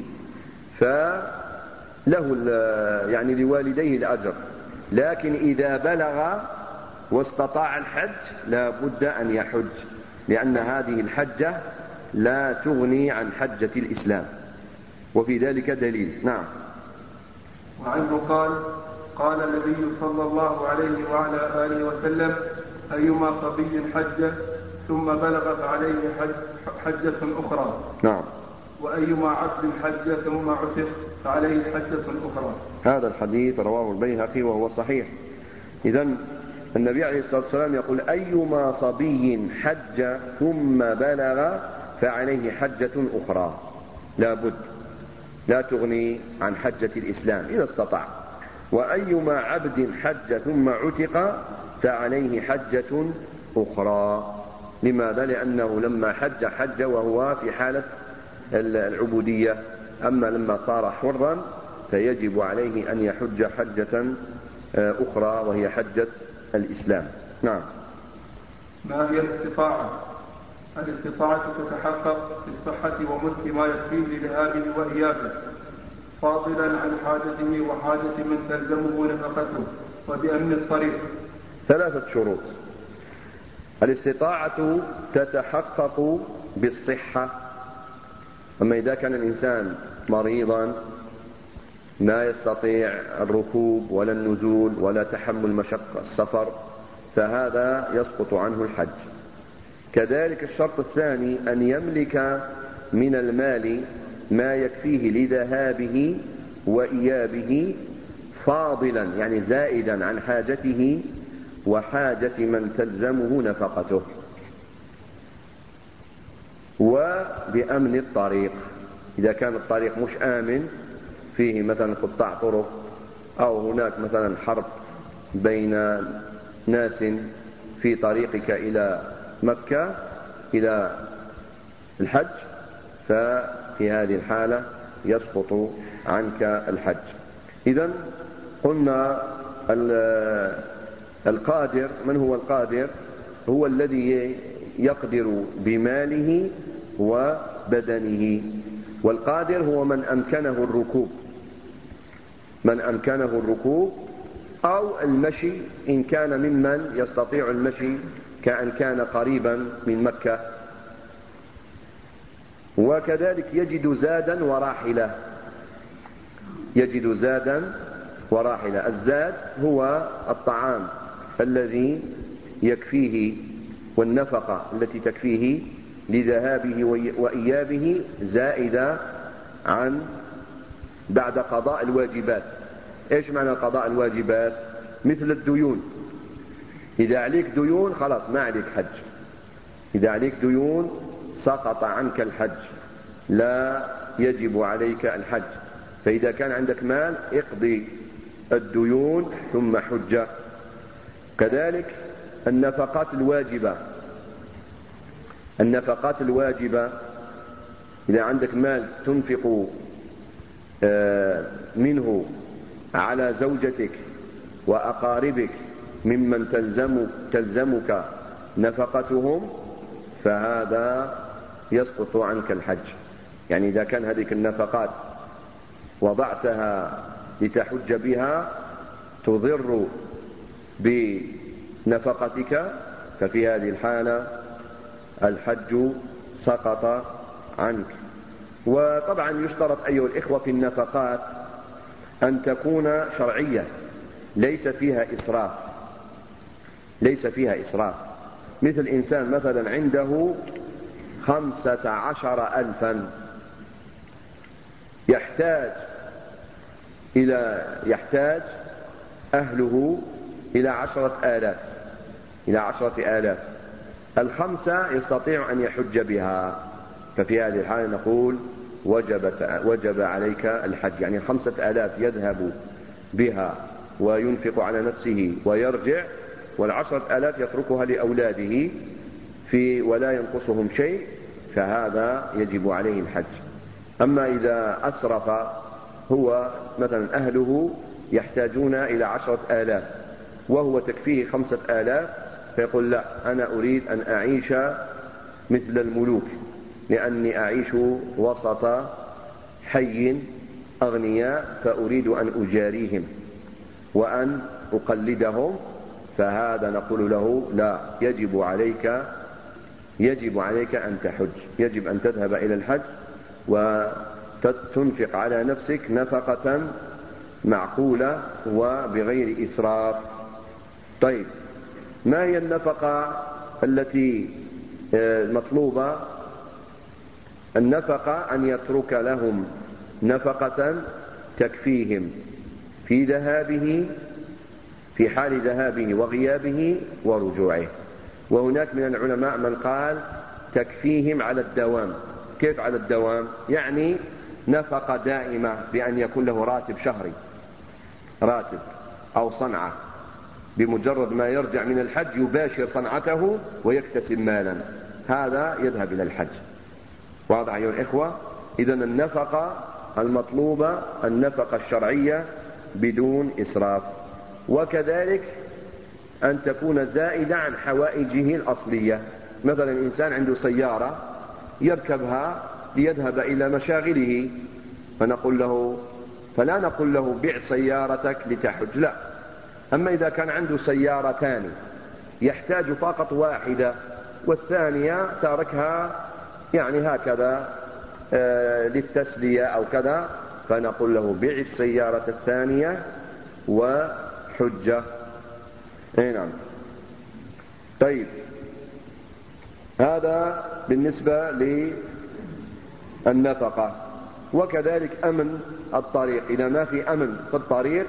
S1: فله يعني لوالديه الأجر، لكن إذا بلغ واستطاع الحج لا بد أن يحج، لأن هذه الحجة لا تغني عن حجة الإسلام، وفي ذلك دليل. نعم.
S3: وعنه قال النبي صلى الله عليه وعلى آله وسلم: أيما صبي حج ثم بلغ فعليه حجة أخرى.
S1: نعم.
S3: وأيما عبد حج ثم عتق فعليه حجة أخرى.
S1: هذا الحديث رواه البيهقي وهو صحيح. إذن النبي عليه الصلاة والسلام يقول: أيما صبي حج ثم بلغ فعليه حجة أخرى، لا بد، لا تغني عن حجة الإسلام إذا استطاع. وأيما عبد حج ثم عتق فعليه حجة أخرى. لماذا؟ لأنه لما حج وهو في حالة العبودية، أما لما صار حرا فيجب عليه أن يحج حجة أخرى وهي حجة الإسلام. نعم.
S3: ما هي الاستطاعة؟ الاستطاعة تتحقق بالصحة وملك ما يكفيه لذهابه وإيابه، فاضلا عن حاجته وحاجة من تلزمه نفقته، وبأمن الطريق.
S1: 3 شروط. الاستطاعة تتحقق بالصحة، أما إذا كان الإنسان مريضا لا يستطيع الركوب ولا النزول ولا تحمل مشقة السفر فهذا يسقط عنه الحج. كذلك الشرط الثاني أن يملك من المال ما يكفيه لذهابه وإيابه فاضلا، يعني زائدا عن حاجته وحاجة من تلزمه نفقته، وبأمن الطريق. إذا كان الطريق مش آمن، فيه مثلا قطاع طرق أو هناك مثلا حرب بين ناس في طريقك إلى مكة إلى الحج، ففي هذه الحالة يسقط عنك الحج. إذن قلنا القادر، من هو القادر؟ هو الذي يقدر بماله وبدنه، والقادر هو من أمكنه الركوب أو المشي إن كان ممن يستطيع المشي، كأن كان قريبا من مكة. وكذلك يجد زادا وراحلة. الزاد هو الطعام الذي يكفيه والنفقة التي تكفيه لذهابه وإيابه زائدة عن بعد قضاء الواجبات. إيش معنى قضاء الواجبات؟ مثل الديون. إذا عليك ديون خلاص ما عليك حج، إذا عليك ديون سقط عنك الحج، لا يجب عليك الحج. فإذا كان عندك مال اقضي الديون ثم حج. كذلك النفقات الواجبة، إذا عندك مال تنفق منه على زوجتك وأقاربك ممن تلزمك نفقتهم فهذا يسقط عنك الحج. يعني إذا كان هذه النفقات وضعتها لتحج بها تضر بنفقتك ففي هذه الحالة الحج سقط عنك. وطبعا يشترط أيها الإخوة في النفقات أن تكون شرعية ليس فيها إسراف. مثل إنسان مثلا عنده 15,000 يحتاج أهله إلى 10,000 الخمسة يستطيع أن يحج بها، ففي هذه الحالة نقول وجب عليك الحج. يعني 5,000 يذهب بها وينفق على نفسه ويرجع، وال10,000 يتركها لأولاده ولا ينقصهم شيء، فهذا يجب عليه الحج. أما إذا أسرف هو مثلا أهله يحتاجون إلى 10,000 وهو تكفيه 5,000 فيقول لا، أنا أريد أن أعيش مثل الملوك لأني أعيش وسط حي أغنياء فأريد أن أجاريهم وأن أقلدهم، فهذا نقول له لا، يجب عليك أن تحج، يجب أن تذهب إلى الحج وتنفق على نفسك نفقة معقولة وبغير إسراف. طيب، ما هي النفقة التي مطلوبة؟ النفقة أن يترك لهم نفقة تكفيهم في حال ذهابه وغيابه ورجوعه. وهناك من العلماء من قال تكفيهم على الدوام. كيف على الدوام؟ يعني نفقة دائمة بأن يكون له راتب شهري، راتب أو صنعة، بمجرد ما يرجع من الحج يباشر صنعته ويكتسب مالا، هذا يذهب إلى الحج. واضح أيها الإخوة؟ إذن النفقة المطلوبة النفقة الشرعية بدون إسراف، وكذلك أن تكون زائدة عن حوائجه الأصلية. مثلا إنسان عنده سيارة يركبها ليذهب إلى مشاغله، فلا نقول له بيع سيارتك لتحج، لا. أما إذا كان عنده سيارتان يحتاج فقط واحدة والثانية تاركها يعني هكذا للتسلية أو كذا، فنقول له بيع السيارة الثانية وحجة. نعم. طيب، هذا بالنسبة للنفقة. وكذلك أمن الطريق، إذا ما في أمن في الطريق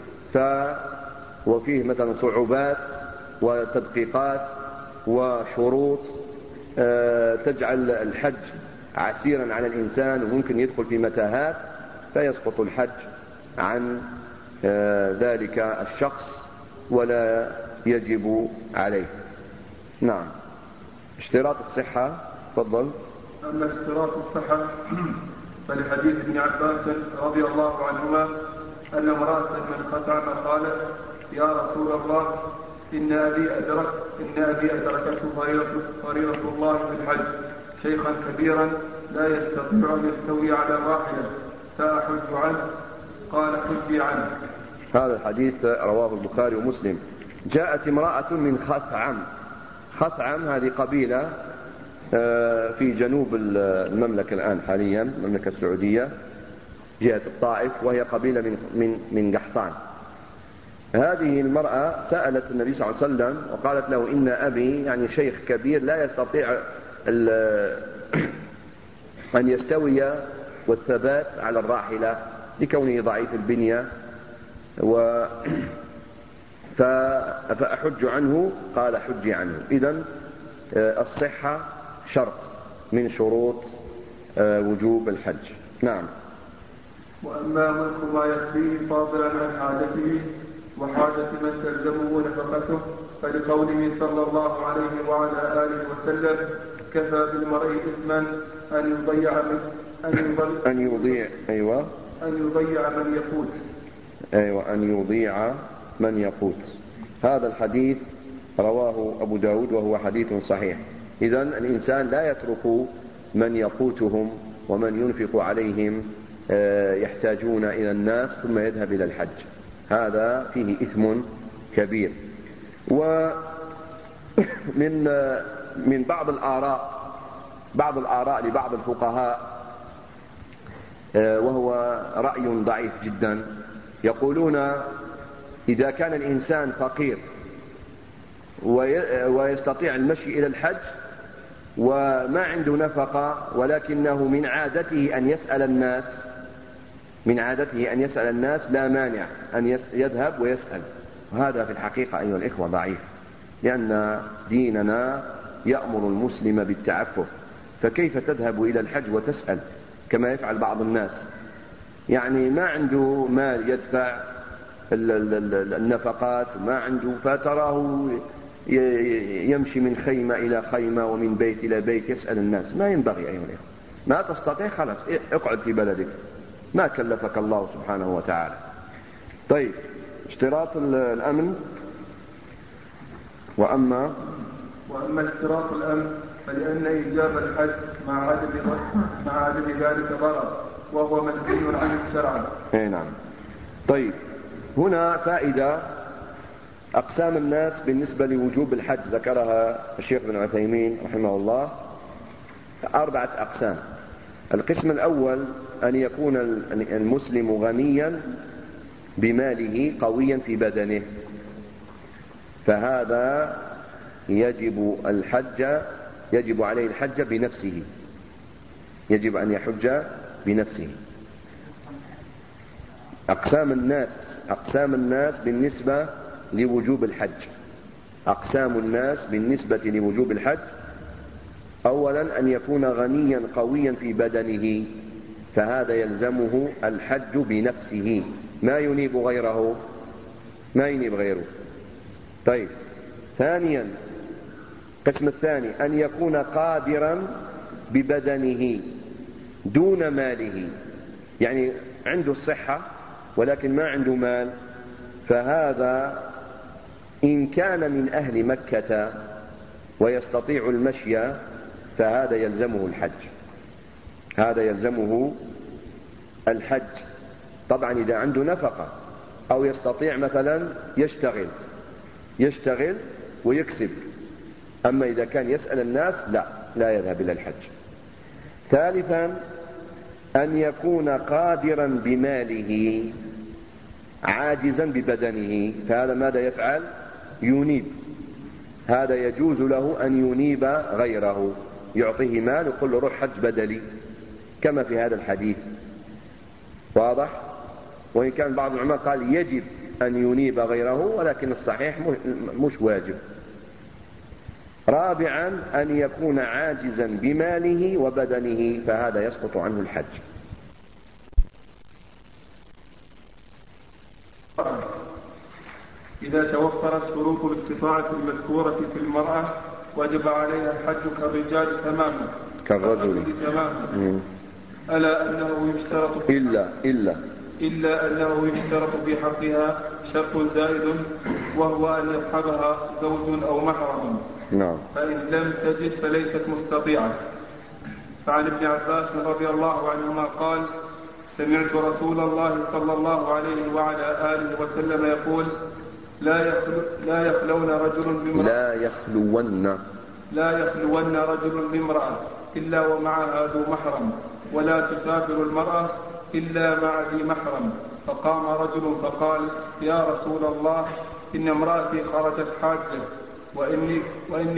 S1: وفيه مثلا صعوبات وتدقيقات وشروط تجعل الحج عسيرا على الإنسان وممكن يدخل في متاهات، فيسقط الحج عن ذلك الشخص ولا يجب عليه. نعم. اشتراط الصحة، تفضل.
S3: أما اشتراط الصحة فلحديث ابن عباس رضي الله عنهما أن امرأة من خثعم قالت: يا رسول الله، إن أبي أدركته فريضة الله في الحج، شيخا كبيرا لا يستطيع أن يستوي على الراحلة، فأحج عنه؟ قال: حجي عنه.
S1: هذا الحديث رواه البخاري ومسلم. جاءت امرأة من خثعم هذه قبيلة في جنوب المملكة الآن حاليا، المملكة السعودية، جهة الطائف، وهي قبيلة من قحطان. هذه المرأة سألت النبي صلى الله عليه وسلم وقالت له: إن أبي يعني شيخ كبير لا يستطيع أن يستوي والثبات على الراحلة لكونه ضعيف البنية، فأحج عنه؟ قال: حجي عنه. إذن الصحة شرط من شروط وجوب الحج. نعم.
S3: وأما ملك ما يكفيه فاضلا عن حاجته وحاجة من تلزمه نفقته، فلقوله صلى الله عليه وعلى آله وسلم: كفى بالمرء إثما أن يضيع أن يضيع من يقود.
S1: أيوة، أن يضيع من يقود. هذا الحديث رواه أبو داود وهو حديث صحيح. إذن الإنسان لا يترك من يقوتهم ومن ينفق عليهم يحتاجون إلى الناس ثم يذهب إلى الحج، هذا فيه إثم كبير. ومن بعض الآراء لبعض الفقهاء، وهو رأي ضعيف جدا، يقولون إذا كان الإنسان فقير ويستطيع المشي إلى الحج وما عنده نفقة، ولكنه من عادته أن يسأل الناس، لا مانع أن يذهب ويسأل. وهذا في الحقيقة أيها الإخوة ضعيف، لأن ديننا يأمر المسلم بالتعفف، فكيف تذهب إلى الحج وتسأل كما يفعل بعض الناس؟ يعني ما عنده مال يدفع النفقات، ما عنده، فتراه يمشي من خيمة إلى خيمة ومن بيت إلى بيت يسأل الناس. ما ينبغي أيها الإخوة. ما تستطيع خلاص اقعد في بلدك، ما كلفك الله سبحانه وتعالى. طيب، اشتراط الأمن. وأما
S3: اشتراط الأمن فلأن إيجاب الحج مع عدم ذلك ضرر، وهو منهي عنه شرعا.
S1: نعم. طيب، هنا فائدة. أقسام الناس بالنسبة لوجوب الحج ذكرها الشيخ ابن عثيمين رحمه الله 4 أقسام. القسم الأول أن يكون المسلم غنيا بماله قويا في بدنه، فهذا يجب عليه الحج بنفسه، يجب أن يحج بنفسه. أقسام الناس بالنسبة لوجوب الحج. أقسام الناس بالنسبة لوجوب الحج: أولا أن يكون غنيا قويا في بدنه، فهذا يلزمه الحج بنفسه، ما ينيب غيره. طيب، ثانيا، القسم الثاني أن يكون قادرا ببدنه دون ماله، يعني عنده الصحة ولكن ما عنده مال، فهذا إن كان من أهل مكة ويستطيع المشي فهذا يلزمه الحج. طبعا إذا عنده نفقة أو يستطيع مثلا يشتغل ويكسب. أما إذا كان يسأل الناس لا يذهب إلى الحج. ثالثا أن يكون قادرا بماله عاجزا ببدنه، فهذا ماذا يفعل؟ ينيب. هذا يجوز له أن ينيب غيره، يعطيه مال ويقول له روح حج بدلي، كما في هذا الحديث. واضح؟ وإن كان بعض العلماء قال يجب أن ينيب غيره، ولكن الصحيح مش واجب. رابعا أن يكون عاجزا بماله وبدنه، فهذا يسقط عنه الحج.
S3: إذا توفرت شروط الاستطاعة المذكورة في المرأة وجب عليها الحج كالرجال تماما،
S1: كالرجل
S3: تماما، ألا أنه يشترط إلا أنه يشترط في حقها شرط زائد، وهو أن يصحبها زوج أو محرم.
S1: نعم.
S3: فإن لم تجد فليست مستطيعة. فعن ابن عباس رضي الله عنهما قال: سمعت رسول الله صلى الله عليه وعلى آله وسلم يقول: لا يخلون رجل بامرأة إلا ومعها ذو محرم، ولا تسافر المرأة إلا مع ذي محرم. فقام رجل فقال: يا رسول الله، إن امرأتي خرجت حاجة، وإني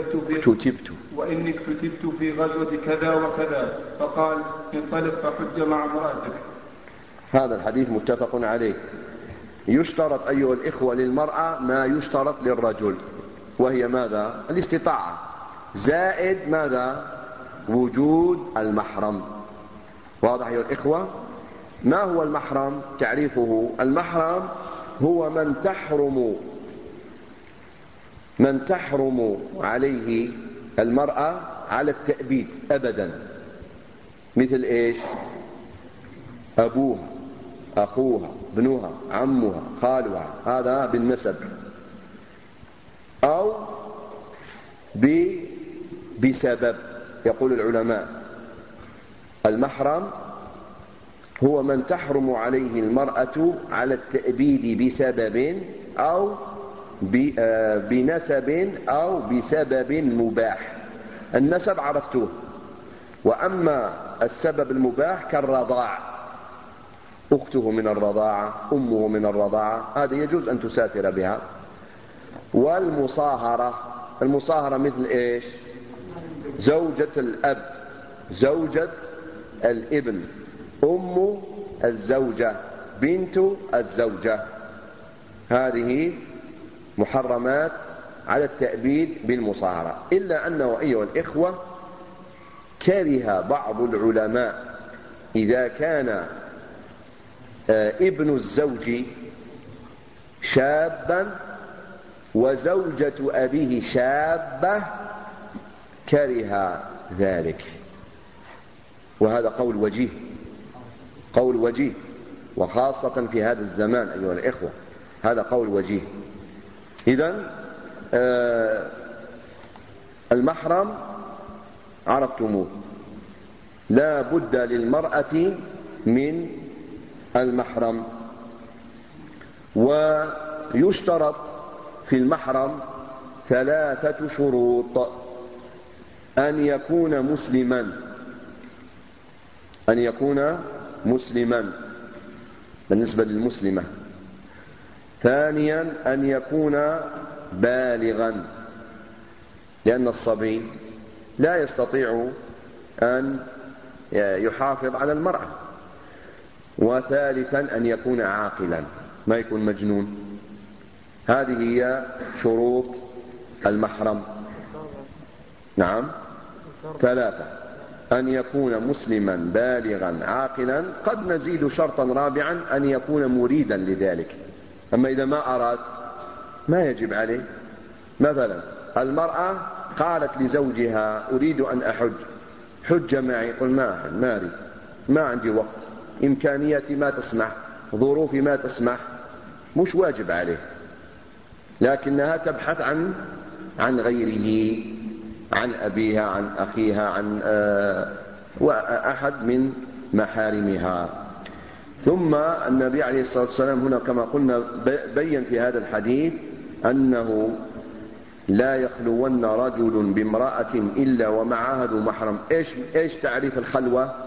S3: اكتتبت في غزوة كذا وكذا. فقال: انطلق فحج مع امرأتك.
S1: هذا الحديث متفق عليه. يشترط أيها الإخوة للمرأة ما يشترط للرجل، وهي ماذا؟ الاستطاعة، زائد ماذا؟ وجود المحرم. واضح أيها الإخوة؟ ما هو المحرم؟ تعريفه: المحرم هو من تحرم عليه المرأة على التأبيد أبدا. مثل إيش؟ أبوها، أخوها، ابنها، عمها، خالها، هذا بالنسب، أو بسبب. يقول العلماء المحرم هو من تحرم عليه المرأة على التأبيد بسبب أو بنسب أو بسبب مباح. النسب عرفتوه، وأما السبب المباح كالرضاع، أخته من الرضاعة، أمه من الرضاعة، هذا يجوز أن تسافر بها. والمصاهرة، المصاهرة مثل إيش؟ زوجة الأب، زوجة الابن، أم الزوجة، بنت الزوجة، هذه محرمات على التأبيد بالمصاهرة. إلا أنه أيها الإخوة كره بعض العلماء إذا كان ابن الزوج شابا وزوجة أبيه شابة، كره ذلك، وهذا قول وجيه، قول وجيه، وخاصة في هذا الزمان أيها الإخوة، هذا قول وجيه. إذن المحرم عرفتموه، لا بد للمرأة من المحرم. ويشترط في المحرم 3 شروط: أن يكون مسلما، أن يكون مسلما بالنسبة للمسلمة. ثانيا أن يكون بالغا، لأن الصبي لا يستطيع أن يحافظ على المرأة. وثالثا أن يكون عاقلا، ما يكون مجنون. هذه هي شروط المحرم. نعم، 3: أن يكون مسلما بالغا عاقلا. قد نزيد شرطا رابعا: أن يكون مريدا لذلك. أما إذا ما أراد ما يجب عليه. مثلا المرأة قالت لزوجها: أريد أن أحج، حج معي، يقول ما أريد، ما عندي وقت، إمكانياتي ما تسمح، ظروفي ما تسمح، مش واجب عليه، لكنها تبحث عن غيره، عن أبيها، عن أخيها، عن أحد من محارمها. ثم النبي عليه الصلاة والسلام هنا كما قلنا بين في هذا الحديث أنه لا يخلون رجل بامرأة إلا ومعها ذو محرم. إيش تعريف الخلوة؟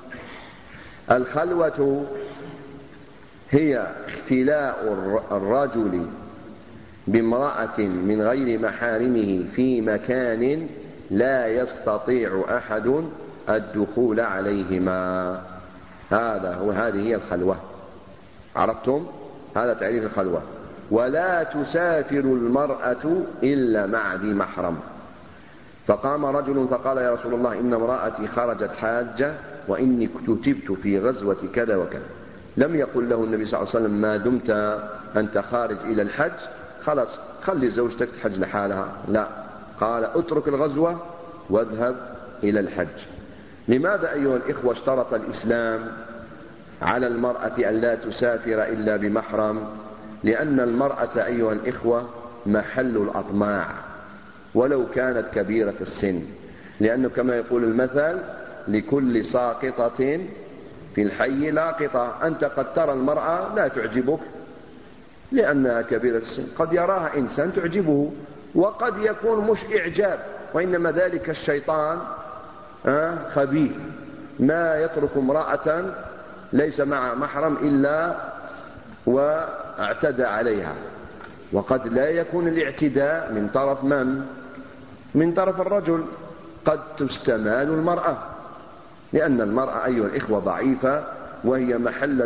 S1: الخلوة هي اختلاء الرجل بامرأة من غير محارمه في مكان لا يستطيع أحد الدخول عليهما. هذه هي الخلوة. عرفتم؟ هذا تعريف الخلوة. ولا تسافر المرأة إلا مع ذي محرم. فقام رجل فقال: يا رسول الله، إن امرأتي خرجت حاجة وإني كتبت في غزوة كذا وكذا. لم يقل له النبي صلى الله عليه وسلم: ما دمت أنت خارج إلى الحج خلاص خلي زوجتك تحج لحالها. لا، قال: اترك الغزوة واذهب إلى الحج. لماذا أيها الإخوة اشترط الإسلام على المرأة أن لا تسافر إلا بمحرم؟ لأن المرأة أيها الإخوة محل الأطماع ولو كانت كبيرة السن، لأنه كما يقول المثل: لكل ساقطة في الحي لاقطة. أنت قد ترى المرأة لا تعجبك لأنها كبيرة السن، قد يراها إنسان تعجبه، وقد يكون مش إعجاب، وإنما ذلك الشيطان خبيث ما يترك امرأة ليس مع محرم إلا واعتدى عليها. وقد لا يكون الاعتداء من طرف من طرف الرجل، قد تستمال المرأة، لأن المرأة أيها الإخوة ضعيفة، وهي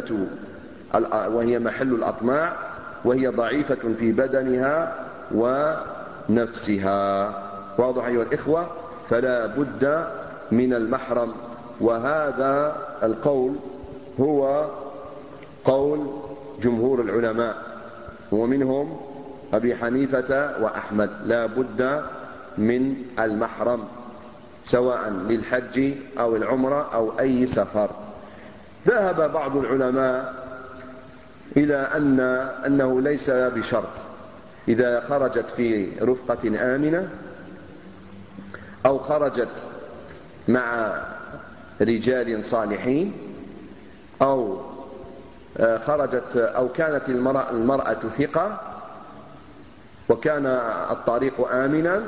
S1: محل الأطماع، وهي ضعيفة في بدنها ونفسها. واضح أيها الإخوة؟ فلا بد من المحرم. وهذا القول هو قول جمهور العلماء، ومنهم أبي حنيفة وأحمد: لا بد من المحرم سواء للحج أو العمرة أو أي سفر. ذهب بعض العلماء إلى أنه ليس بشرط إذا خرجت في رفقة آمنة أو خرجت مع رجال صالحين أو خرجت أو كانت المرأة ثقة وكان الطريق آمنا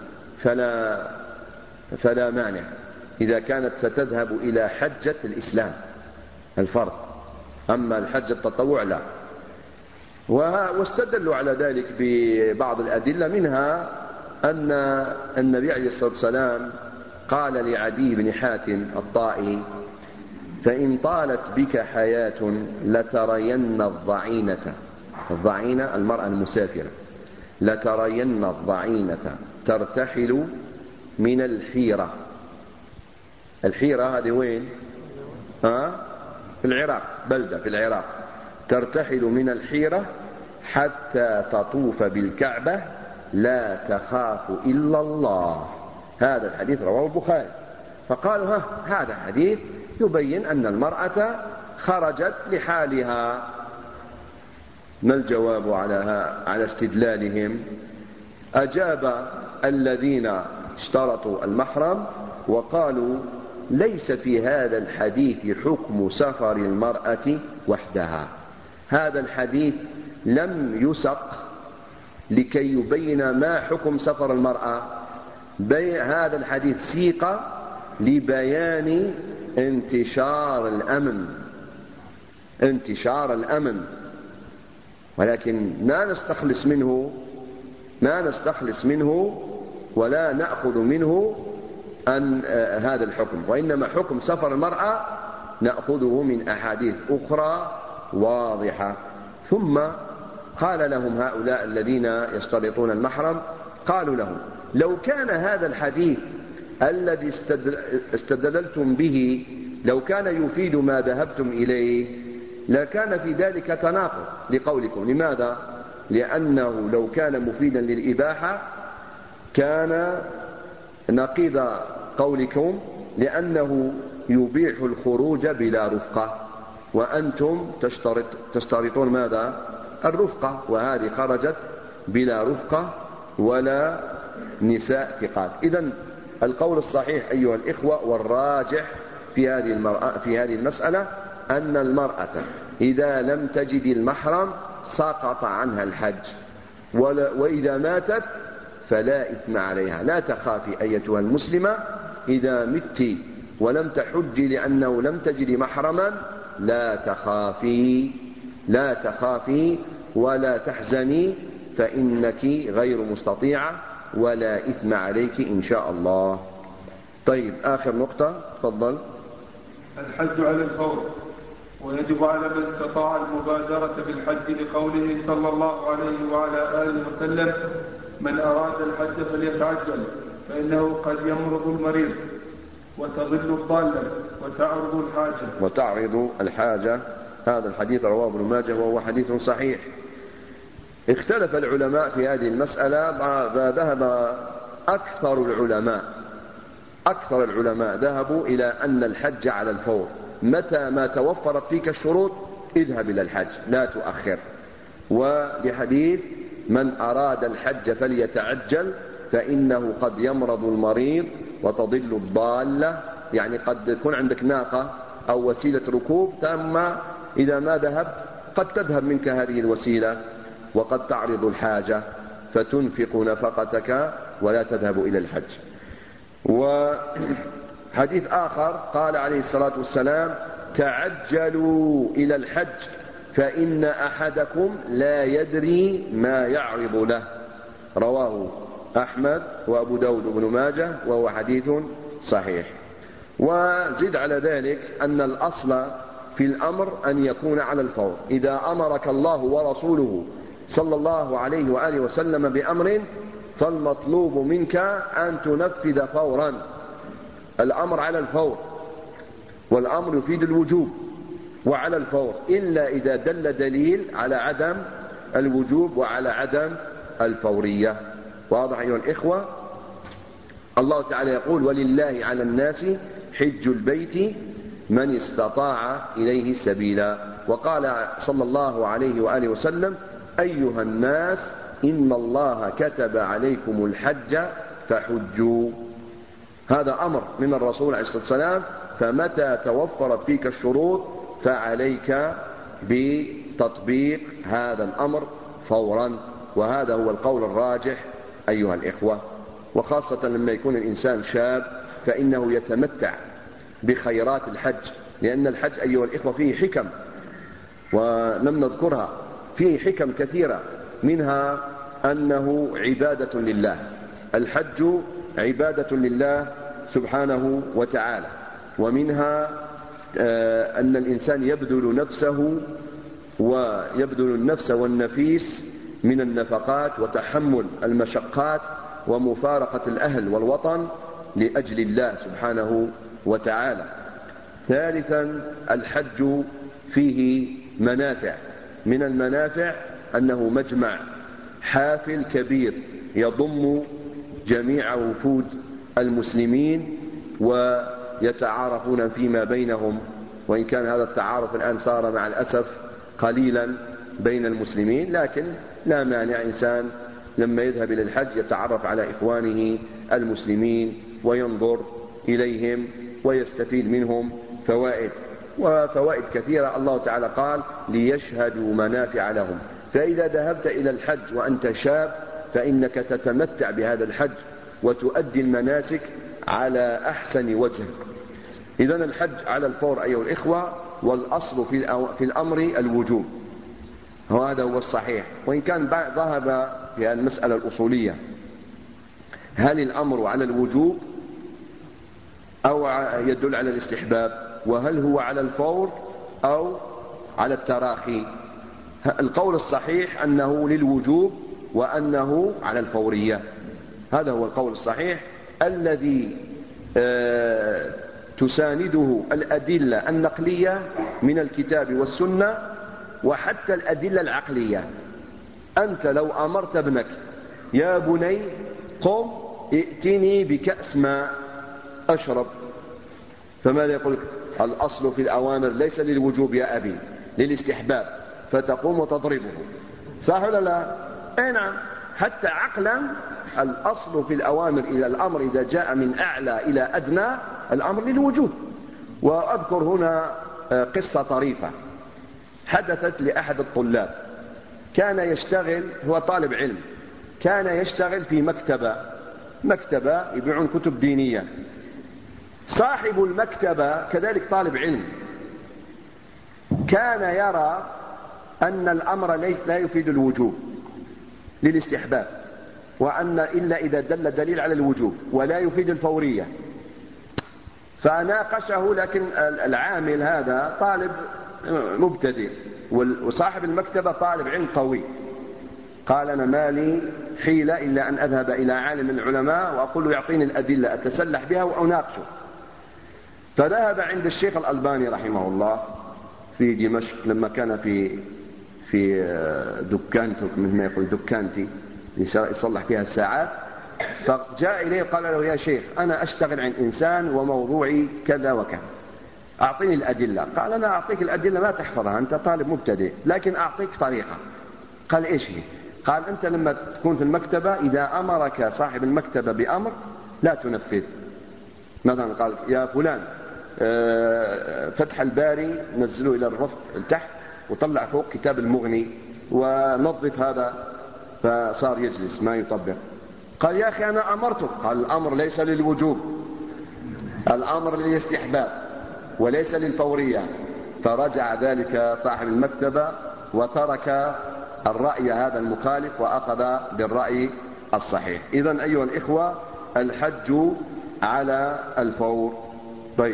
S1: فلا مانع إذا كانت ستذهب إلى حجة الإسلام الفرض، أما الحج التطوع لا. واستدلوا على ذلك ببعض الأدلة، منها أن النبي عليه الصلاة والسلام قال لعدي بن حاتم الطائي: فإن طالت بك حياة لترين الضعينة، الضعينة المرأة المسافرة، لترين الضعينة ترتحل من الحيرة. الحيرة هذه وين؟ في العراق، بلدة في العراق. ترتحل من الحيرة حتى تطوف بالكعبة لا تخاف إلا الله. هذا الحديث رواه البخاري. فقالوا هذا حديث يبين أن المرأة خرجت لحالها. ما الجواب على استدلالهم؟ أجاب الذين اشترطوا المحرم وقالوا: ليس في هذا الحديث حكم سفر المرأة وحدها. هذا الحديث لم يسق لكي يبين ما حكم سفر المرأة، هذا الحديث سيق لبيان انتشار الأمن، ولكن ما نستخلص منه ولا نأخذ منه هذا الحكم، وإنما حكم سفر المرأة نأخذه من أحاديث أخرى واضحة. ثم قال لهم هؤلاء الذين يشترطون المحرم، قالوا لهم: لو كان هذا الحديث الذي استدللتم به لو كان يفيد ما ذهبتم إليه لكان في ذلك تناقض لقولكم. لماذا؟ لأنه لو كان مفيدا للإباحة كان نقيض قولكم، لأنه يبيح الخروج بلا رفقة، وأنتم تشترطون ماذا؟ الرفقة، وهذه خرجت بلا رفقة ولا نساء ثقات. إذن القول الصحيح أيها الإخوة والراجح في هذه المسألة أن المرأة إذا لم تجد المحرم سقط عنها الحج، وإذا ماتت فلا إثم عليها. لا تخافي أيتها المسلمة إذا مت ولم تحجي لأنه لم تجد محرما، لا تخافي ولا تحزني، فإنك غير مستطيعة ولا إثم عليك إن شاء الله. طيب، آخر نقطة، تفضل.
S3: الحج على الفور، ويجب على من استطاع المبادرة بالحج لقوله صلى الله عليه وعلى آله وسلم: من أراد الحج فليتعجل فإنه قد يمرض المريض وتضل الضالة
S1: وتعرض الحاجة. هذا الحديث رواه ابن ماجه وهو حديث صحيح. اختلف العلماء في هذه المسألة، فذهب أكثر العلماء ذهبوا إلى أن الحج على الفور، متى ما توفرت فيك الشروط اذهب إلى الحج لا تؤخر. ولحديث من أراد الحج فليتعجل فإنه قد يمرض المريض وتضل الضالة، يعني قد يكون عندك ناقة أو وسيلة ركوب، ثم إذا ما ذهبت قد تذهب منك هذه الوسيلة وقد تعرض الحاجة فتنفق نفقتك ولا تذهب إلى الحج. وحديث آخر قال عليه الصلاة والسلام: تعجلوا إلى الحج فإن أحدكم لا يدري ما يعرض له. رواه أحمد وأبو داود وابن ماجه وهو حديث صحيح. وزد على ذلك أن الأصل في الأمر أن يكون على الفور. إذا أمرك الله ورسوله صلى الله عليه وآله وسلم بأمر فالمطلوب منك أن تنفذ فورا. الأمر على الفور، والأمر يفيد الوجوب وعلى الفور، إلا إذا دل دليل على عدم الوجوب وعلى عدم الفورية. واضح أيها الإخوة؟ الله تعالى يقول: ولله على الناس حج البيت من استطاع إليه سبيلا. وقال صلى الله عليه وآله وسلم: أيها الناس إن الله كتب عليكم الحج فحجوا. هذا أمر من الرسول عليه الصلاة والسلام، فمتى توفرت فيك الشروط فعليك بتطبيق هذا الأمر فورا. وهذا هو القول الراجح أيها الإخوة، وخاصة لما يكون الإنسان شاب فإنه يتمتع بخيرات الحج، لأن الحج أيها الإخوة فيه حكم ولم نذكرها، فيه حكم كثيرة، منها أنه عبادة لله. الحج عبادة لله سبحانه وتعالى، ومنها أن الإنسان يبذل النفس والنفيس من النفقات وتحمل المشقات ومفارقة الأهل والوطن لأجل الله سبحانه وتعالى. ثالثا الحج فيه منافع، من المنافع أنه مجمع حافل كبير يضم جميع وفود المسلمين ويتعارفون فيما بينهم، وإن كان هذا التعارف الآن صار مع الأسف قليلا بين المسلمين، لكن لا مانع إنسان لما يذهب إلى الحج يتعرف على إخوانه المسلمين وينظر إليهم ويستفيد منهم وفوائد كثيرة. الله تعالى قال: ليشهدوا منافع لهم. فإذا ذهبت إلى الحج وأنت شاب فإنك تتمتع بهذا الحج وتؤدي المناسك على أحسن وجه. إذن الحج على الفور أيها الإخوة، والأصل في الأمر الوجوب، وهذا هو الصحيح. وإن كان ذهب في المسألة الأصولية هل الأمر على الوجوب أو يدل على الاستحباب، وهل هو على الفور أو على التراخي. القول الصحيح أنه للوجوب وأنه على الفورية، هذا هو القول الصحيح الذي تسانده الأدلة النقلية من الكتاب والسنة وحتى الأدلة العقلية. أنت لو أمرت ابنك: يا بني قم ائتني بكأس ماء أشرب، فماذا يقول؟ الأصل في الأوامر ليس للوجوب يا أبي، للاستحباب، فتقوم وتضربه، صح ولا لا؟ أي نعم. حتى عقلا الأصل في الأوامر إلى الأمر إذا جاء من أعلى إلى أدنى الأمر للوجوب. وأذكر هنا قصة طريفة حدثت لأحد الطلاب، كان يشتغل، هو طالب علم، كان يشتغل في مكتبة يبيعون كتب دينية. صاحب المكتبة كذلك طالب علم، كان يرى أن الأمر لا يفيد الوجوب، للاستحباب، وأن إلا إذا دل دليل على الوجوب، ولا يفيد الفورية. فناقشه، لكن العامل هذا طالب مبتدئ وصاحب المكتبة طالب علم قوي. قال: أنا مالي حيلة إلا أن أذهب إلى عالم من العلماء وأقول له يعطيني الأدلة أتسلح بها وأناقشه. فذهب عند الشيخ الألباني رحمه الله في دمشق لما كان في دكانته، مثل ما يقول دكانتي يصلح فيها الساعات. فجاء إليه قال له: يا شيخ أنا أشتغل عن إنسان وموضوعي كذا وكذا، أعطيني الأدلة. قال: أنا أعطيك الأدلة ما تحفظها، أنت طالب مبتدئ، لكن أعطيك طريقة. قال: إيش هي؟ قال: أنت لما تكون في المكتبة إذا أمرك صاحب المكتبة بأمر لا تنفذ. مثلا قال: يا فلان فتح الباري نزله إلى الرف تحت وطلع فوق كتاب المغني ونظف هذا، فصار يجلس ما يطبق. قال: يا أخي أنا أمرتك. قال: الأمر ليس للوجوب، الأمر للاستحباب وليس للفورية. فرجع ذلك صاحب المكتبة وترك الرأي هذا المخالف وأخذ بالرأي الصحيح. إذن أيها الإخوة الحج على الفور. طيب،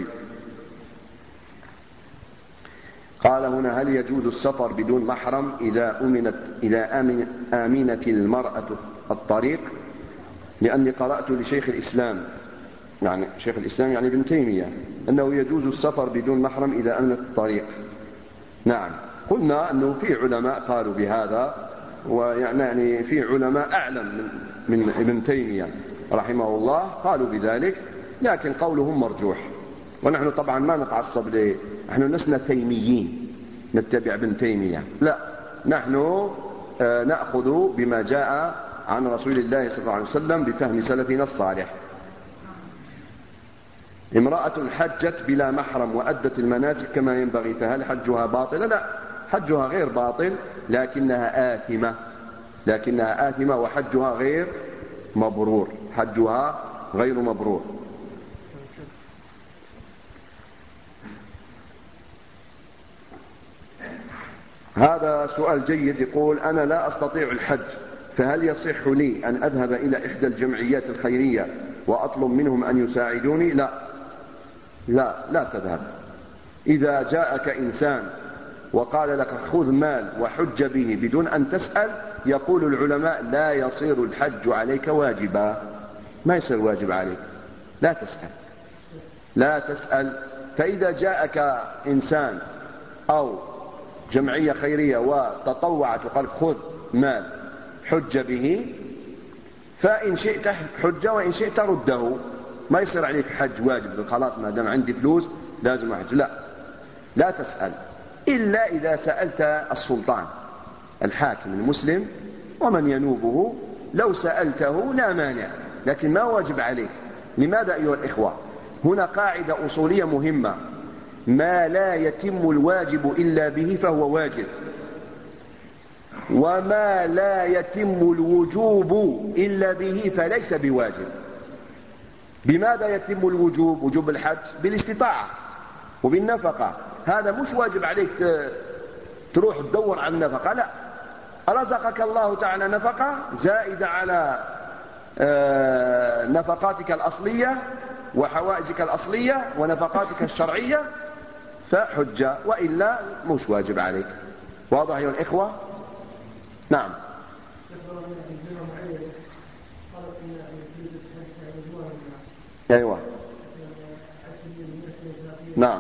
S1: قال هنا: هل يجوز السفر بدون محرم إذا آمنت المرأة الطريق؟ لأني قرأت لشيخ الإسلام، يعني شيخ الإسلام يعني ابن تيمية، أنه يجوز السفر بدون محرم إذا آمنت الطريق. نعم، قلنا أنه في علماء قالوا بهذا، ويعني في علماء أعلم من ابن تيمية رحمه الله قالوا بذلك، لكن قولهم مرجوح، ونحن طبعا ما نتعصب ليه، نحن لسنا تيميين نتبع ابن تيمية، لا، نحن نأخذ بما جاء عن رسول الله صلى الله عليه وسلم بفهم سلفنا الصالح. امرأة حجت بلا محرم وأدت المناسك كما ينبغي، فهل حجها باطل؟ لا، حجها غير باطل، لكنها آثمة وحجها غير مبرور، حجها غير مبرور. هذا سؤال جيد، يقول: أنا لا أستطيع الحج، فهل يصح لي أن أذهب إلى إحدى الجمعيات الخيرية وأطلب منهم أن يساعدوني؟ لا تذهب. إذا جاءك إنسان وقال لك خذ مال وحج به بدون أن تسأل، يقول العلماء لا يصير الحج عليك واجبا، ما يصير واجب عليك، لا تسأل. فإذا جاءك إنسان أو جمعية خيرية وتطوعت وقال خذ مال حج به، فإن شئت حج وإن شئت رده، ما يصير عليك حج واجب، خلاص ما دام عندي فلوس لازم أحج، لا تسأل، إلا إذا سألت السلطان الحاكم المسلم ومن ينوبه، لو سألته لا مانع، لكن ما واجب عليك. لماذا أيها الإخوة؟ هنا قاعدة أصولية مهمة: ما لا يتم الواجب إلا به فهو واجب، وما لا يتم الوجوب إلا به فليس بواجب. بماذا يتم الوجوب؟ وجوب الحج بالاستطاعة وبالنفقة، هذا مش واجب عليك تروح تدور عن النفقة، لا، رزقك الله تعالى نفقة زائدة على نفقاتك الأصلية وحوائجك الأصلية ونفقاتك الشرعية، فحج، وإلا مش واجب عليك. واضح يا الإخوة؟ نعم. أيوة، نعم،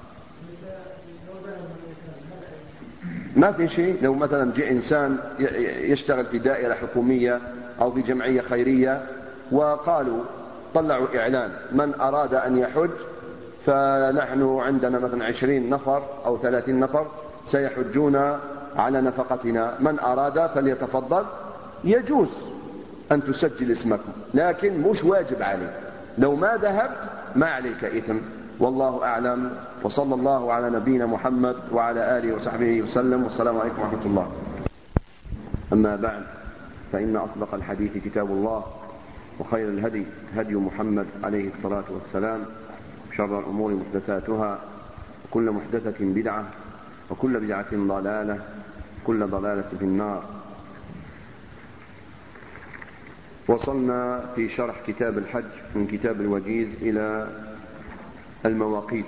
S1: ما في شيء. لو مثلا جاء إنسان يشتغل في دائرة حكومية أو في جمعية خيرية وقالوا طلعوا إعلان من أراد أن يحج، فنحن عندنا مثلا 20 نفر أو 30 نفر سيحجون على نفقتنا، من أراد فليتفضل، يجوز أن تسجل اسمكم، لكن مش واجب عليك. لو ما ذهبت ما عليك إثم، والله أعلم. وصلى الله على نبينا محمد وعلى آله وصحبه وسلم، والسلام عليكم ورحمة الله. أما بعد، فإن أصدق الحديث كتاب الله، وخير الهدي هدي محمد عليه الصلاة والسلام، شر الأمور محدثاتها، وكل محدثة بدعة، وكل بدعة ضلالة، كل ضلالة في النار. وصلنا في شرح كتاب الحج من كتاب الوجيز إلى المواقيت.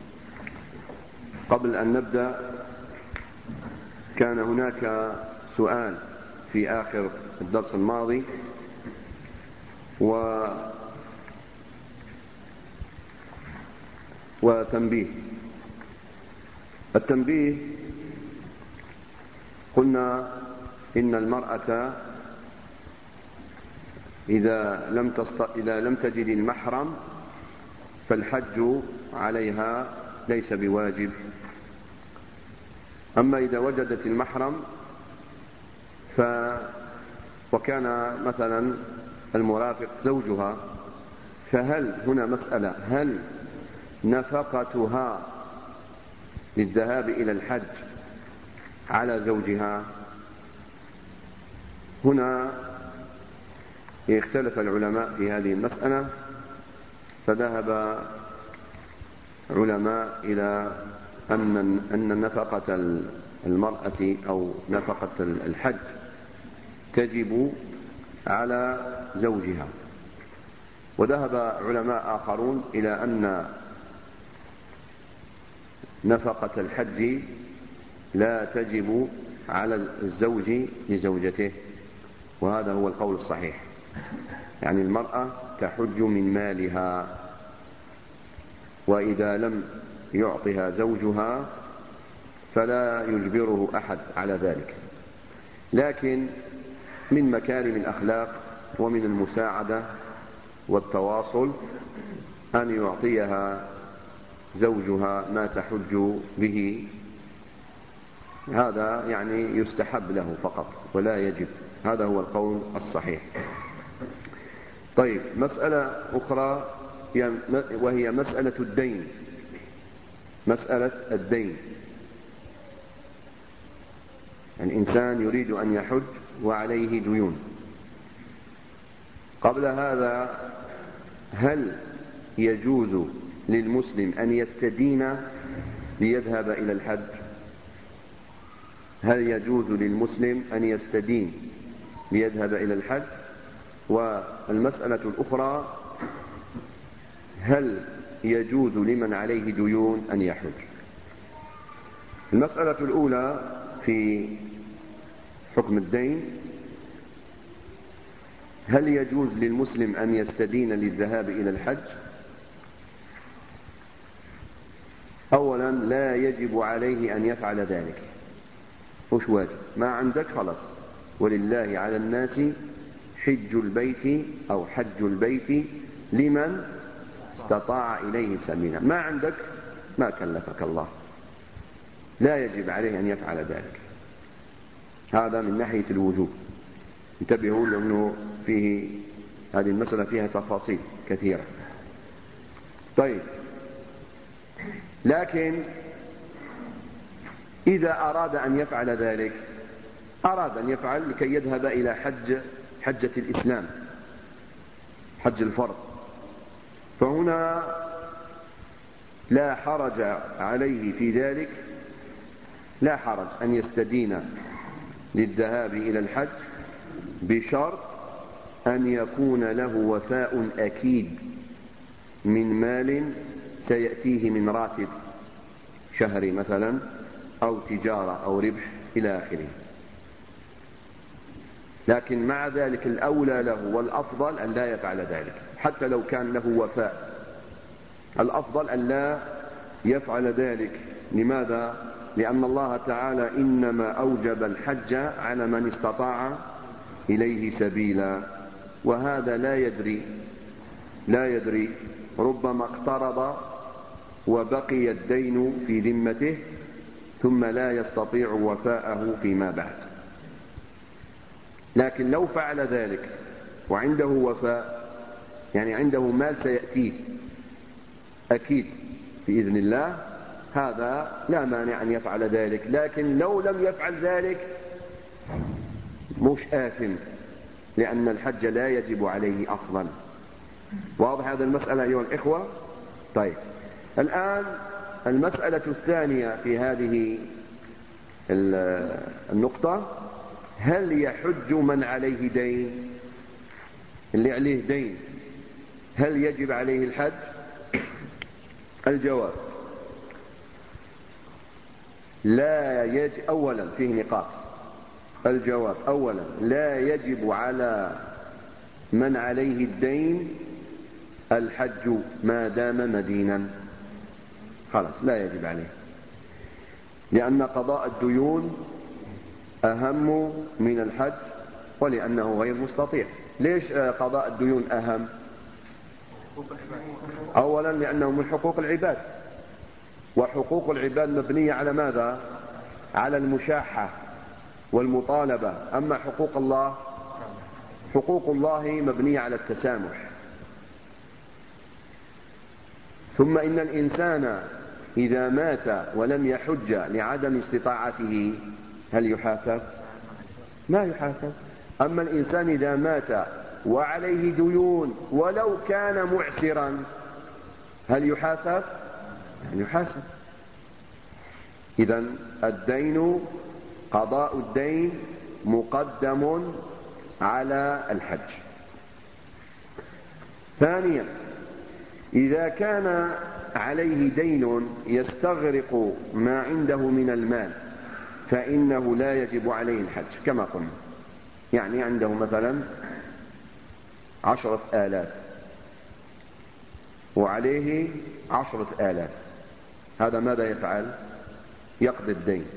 S1: قبل أن نبدأ، كان هناك سؤال في آخر الدرس الماضي، وتنبيه. التنبيه: قلنا إن المرأة إذا لم تجد المحرم فالحج عليها ليس بواجب. أما إذا وجدت المحرم وكان مثلا المرافق زوجها، فهل هنا مسألة: هل نفقتها للذهاب إلى الحج على زوجها؟ هنا اختلف العلماء في هذه المسألة، فذهب علماء إلى أن نفقة المرأة أو نفقة الحج تجب على زوجها، وذهب علماء آخرون إلى أن نفقة الحج لا تجب على الزوج لزوجته، وهذا هو القول الصحيح. يعني المرأة تحج من مالها، وإذا لم يعطها زوجها فلا يجبره أحد على ذلك، لكن من مكارم الأخلاق ومن المساعدة والتواصل أن يعطيها زوجها ما تحج به، هذا يعني يستحب له فقط ولا يجب. هذا هو القول الصحيح. طيب، مسألة أخرى وهي مسألة الدين. مسألة الدين، الإنسان يريد أن يحج وعليه ديون. قبل هذا، هل يجوز للمسلم أن يستدين ليذهب إلى الحج؟ هل يجوز للمسلم أن يستدين ليذهب إلى الحج؟ والمسألة الأخرى، هل يجوز لمن عليه ديون أن يحج؟ المسألة الأولى في حكم الدين، هل يجوز للمسلم أن يستدين للذهاب إلى الحج؟ أولا، لا يجب عليه أن يفعل ذلك. وش واجب؟ ما عندك خلاص، ولله على الناس حج البيت أو حج البيت لمن استطاع إليه سبيلا. ما عندك ما كلفك الله، لا يجب عليه أن يفعل ذلك. هذا من ناحية الوجوب. انتبهوا لأنه فيه هذه المسألة فيها تفاصيل كثيرة. طيب، لكن إذا أراد أن يفعل ذلك، أراد أن يفعل لكي يذهب إلى حجة الإسلام، حج الفرض، فهنا لا حرج عليه في ذلك، لا حرج أن يستدين للذهاب إلى الحج بشرط أن يكون له وفاء أكيد من مال سيأتيه من راتب شهري مثلا، أو تجارة أو ربح إلى آخره. لكن مع ذلك الأولى له والأفضل أن لا يفعل ذلك حتى لو كان له وفاء. الأفضل أن لا يفعل ذلك. لماذا؟ لأن الله تعالى إنما أوجب الحج على من استطاع إليه سبيلا، وهذا لا يدري ربما اقترض وبقي الدين في ذمته ثم لا يستطيع وفاءه فيما بعد. لكن لو فعل ذلك وعنده وفاء، يعني عنده مال سيأتيه أكيد بإذن الله، هذا لا مانع أن يفعل ذلك. لكن لو لم يفعل ذلك مش آثم، لأن الحج لا يجب عليه أصلا. واضح هذا المسألة أيها الإخوة؟ طيب، الآن المسألة الثانية في هذه النقطة، هل يحج من عليه دين؟ اللي عليه دين هل يجب عليه الحج؟ الجواب لا يجب. أولا فيه نقاط. الجواب أولا لا يجب على من عليه الدين الحج ما دام مدينا، خلاص لا يجب عليه، لأن قضاء الديون أهم من الحج ولأنه غير مستطيع. ليش قضاء الديون أهم؟ أولا لأنه من حقوق العباد، وحقوق العباد مبنية على ماذا؟ على المشاحة والمطالبة. أما حقوق الله مبنية على التسامح. ثم إن الإنسان إذا مات ولم يحج لعدم استطاعته هل يحاسب؟ ما يحاسب. أما الإنسان إذا مات وعليه ديون ولو كان معسرا هل يحاسب؟ يحاسب. إذن الدين، قضاء الدين مقدم على الحج. ثانيا، إذا كان عليه دين يستغرق ما عنده من المال فإنه لا يجب عليه الحج كما قلنا. يعني عنده مثلا 10,000 وعليه 10,000، هذا ماذا يفعل؟ يقضي الدين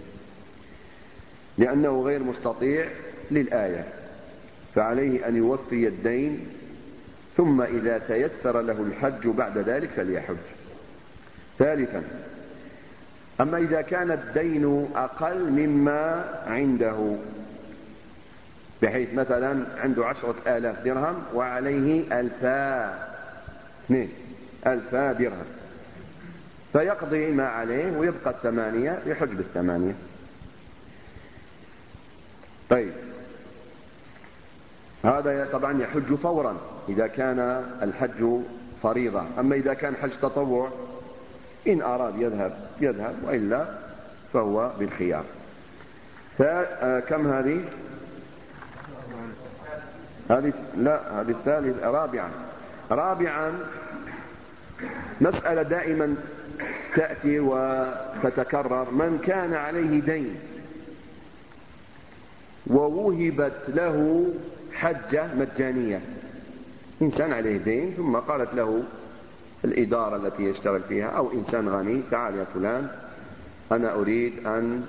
S1: لأنه غير مستطيع للآية، فعليه أن يوفي الدين ثم إذا تيسر له الحج بعد ذلك فليحج. ثالثا، أما إذا كان الدين أقل مما عنده، بحيث مثلا عنده 10,000 درهم وعليه 2,000 درهم، فيقضي ما عليه ويبقى 8، يحج بال8. طيب، هذا طبعا يحج فورا إذا كان الحج فريضة. أما إذا كان حج تطوع، إن أراد يذهب وإلا فهو بالخيار. كم هذه؟ لا، هذه الثالثة. رابعا مسألة دائما تأتي وتتكرر: من كان عليه دين ووهبت له حجة مجانية. إنسان عليه دين ثم قالت له الإدارة التي يشتغل فيها أو إنسان غني: تعال يا فلان، أنا أريد أن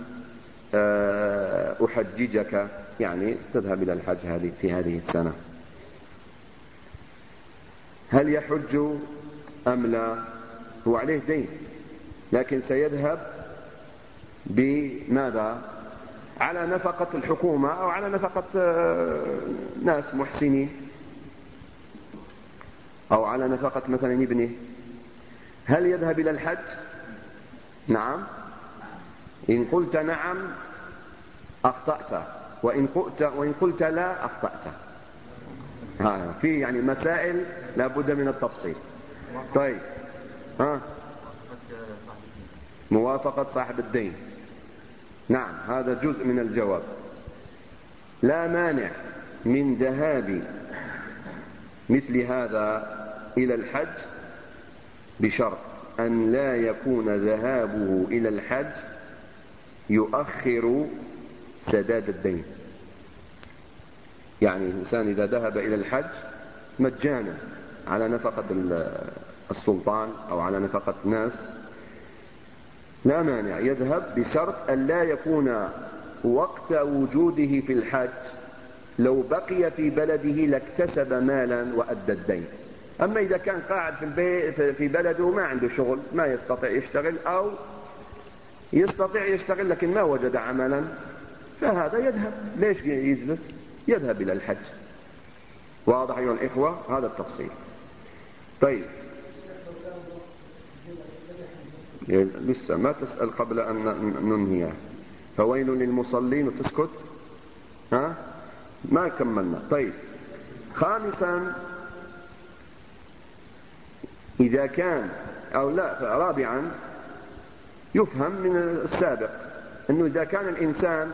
S1: أحججك، يعني تذهب إلى الحج في هذه السنة. هل يحج أم لا؟ هو عليه دين، لكن سيذهب بماذا؟ على نفقة الحكومة أو على نفقة ناس محسنين، أو على نفقة مثلا ابنه. هل يذهب إلى الحج؟ نعم. إن قلت نعم أخطأت، وإن قلت لا أخطأت. في يعني مسائل لا بد من التفصيل. طيب، موافقة صاحب الدين، نعم، هذا جزء من الجواب. لا مانع من ذهاب مثل هذا إلى الحج، بشرط أن لا يكون ذهابه إلى الحج يؤخر سداد الدين. يعني الإنسان إذا ذهب إلى الحج مجانا على نفقة السلطان أو على نفقة ناس، لا مانع يذهب، بشرط أن لا يكون وقت وجوده في الحج لو بقي في بلده لاكتسب مالا وأدى الدين. أما إذا كان قاعد في بلده ما عنده شغل، ما يستطيع يشتغل، أو يستطيع يشتغل لكن ما وجد عملا، فهذا يذهب. ليش يجلس؟ يذهب إلى الحج. واضح أيها الإخوة؟ هذا التفصيل. طيب، لسه ما تسأل قبل أن ننهي. فويل للمصلين وتسكت؟ ما كملنا. طيب، خامسا، إذا كان أو لا، رابعا يفهم من السابق أنه إذا كان الإنسان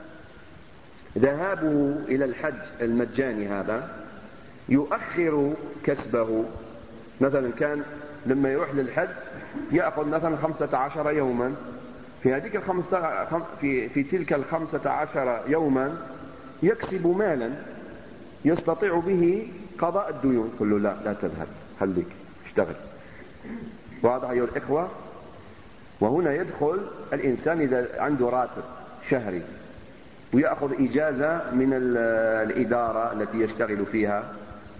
S1: ذهابه إلى الحج المجاني هذا يؤخر كسبه. مثلا كان لما يروح للحج يأخذ مثلا 15 يوما، في تلك 15 يوما يكسب مالا يستطيع به قضاء الديون. قل له لا تذهب، خليك اشتغل. واضح أيها الإخوة؟ وهنا يدخل الإنسان إذا عنده راتب شهري ويأخذ إجازة من الإدارة التي يشتغل فيها،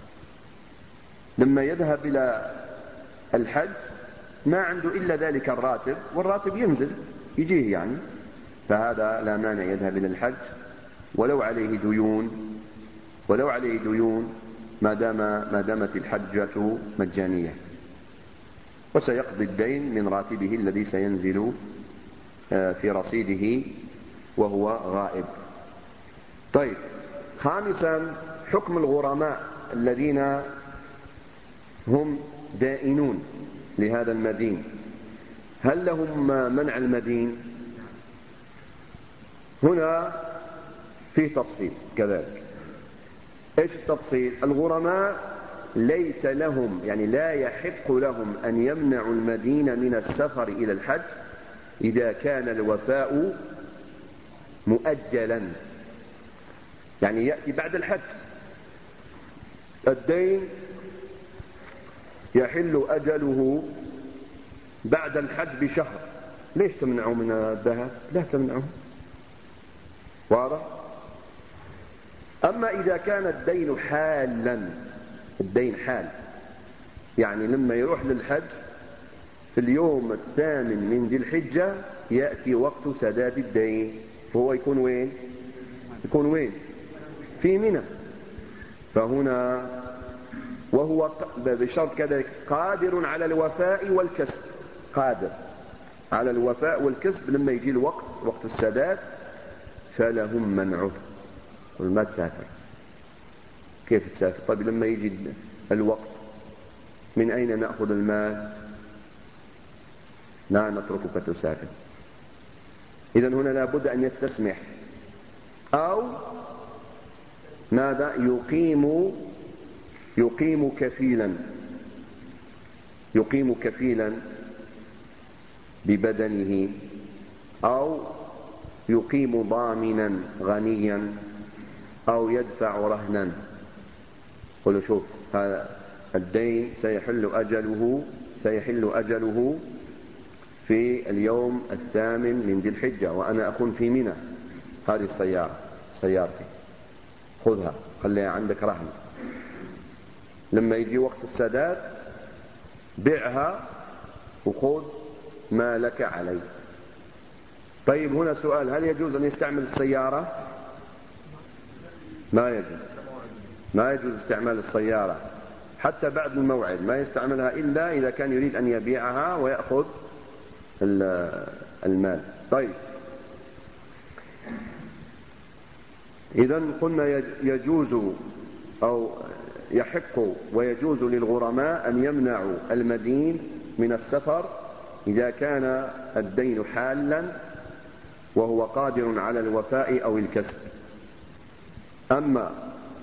S1: لما يذهب إلى الحج ما عنده إلا ذلك الراتب، والراتب ينزل يجيه يعني، فهذا لا مانع يذهب إلى الحج ولو عليه ديون ما دامت الحجة مجانية، وسيقضي الدين من راتبه الذي سينزل في رصيده وهو غائب. طيب، خامسا، حكم الغرماء الذين هم دائنون لهذا المدين، هل لهم منع المدين؟ هنا فيه تفصيل كذلك. ايش التفصيل؟ الغرماء ليس لهم، يعني لا يحق لهم أن يمنعوا المدين من السفر إلى الحج إذا كان الوفاء مؤجلا، يعني يأتي بعد الحج. الدين يحل أجله بعد الحج بشهر، ليش تمنعوا من الذهاب؟ لا تمنعوا. واضح؟ أما إذا كان الدين حالا، الدين حال، يعني لما يروح للحج في اليوم الثامن من ذي الحجة يأتي وقت سداد الدين، فهو يكون وين؟ يكون وين؟ في منى. فهنا وهو بشرط كذلك قادر على الوفاء والكسب، قادر على الوفاء والكسب. لما يجي الوقت وقت السداد فلهم منعه. قل ما تسافر، كيف تسافر؟ طيب لما يجي الوقت من أين نأخذ المال؟ لا نتركك تسافر. إذن هنا لابد أن يستسمح، أو ماذا؟ يقيم كفيلا ببدنه، أو يقيم ضامنا غنيا، أو يدفع رهنا. قلوا شوف، هذا الدين سيحل أجله في اليوم الثامن من ذي الحجة، وأنا أكون في منى. هذه سيارتي خذها، خليها عندك رهن. لما يجي وقت السداد بيعها وخذ ما لك علي. طيب هنا سؤال، هل يجوز أن يستعمل السيارة؟ ما يجوز استعمال السيارة حتى بعد الموعد، ما يستعملها إلا إذا كان يريد أن يبيعها ويأخذ المال. طيب إذن قلنا يجوز أو يحق ويجوز للغرماء أن يمنعوا المدين من السفر إذا كان الدين حالا وهو قادر على الوفاء أو الكسب. أما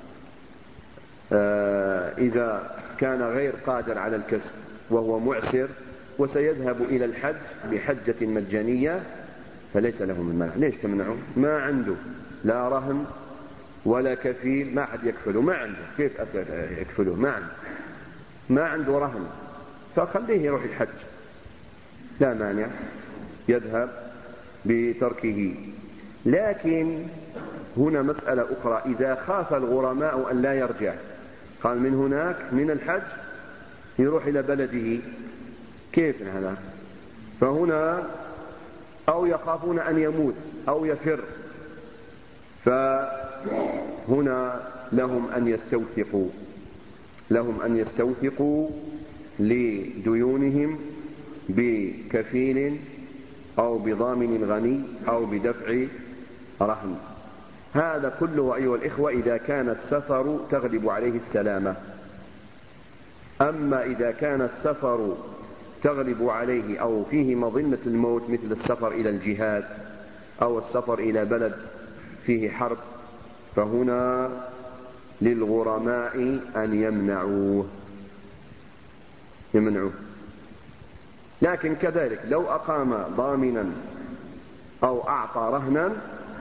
S1: إذا كان غير قادر على الكسب وهو معسر وسيذهب إلى الحج بحجة مجانية فليس له من مانع. ليش تمنعه؟ ما عنده لا رهن ولا كفيل، ما حد يكفله، ما عنده. كيف يكفله؟ ما عنده رهن، فخليه يروح الحج، لا مانع، يذهب بتركه. لكن هنا مسألة أخرى، إذا خاف الغرماء أن لا يرجع، قال من هناك من الحج يروح إلى بلده، كيف هذا؟ فهنا أو يخافون أن يموت أو يفر، فهنا لهم أن يستوثقوا لديونهم بكفيل أو بضامن غني أو بدفع رهن. هذا كله أيها الإخوة إذا كان السفر تغلب عليه السلامة. أما إذا كان السفر تغلب عليه أو فيه مظنة الموت، مثل السفر إلى الجهاد أو السفر إلى بلد فيه حرب، فهنا للغرماء أن يمنعوه. لكن كذلك لو أقام ضامنا أو أعطى رهنا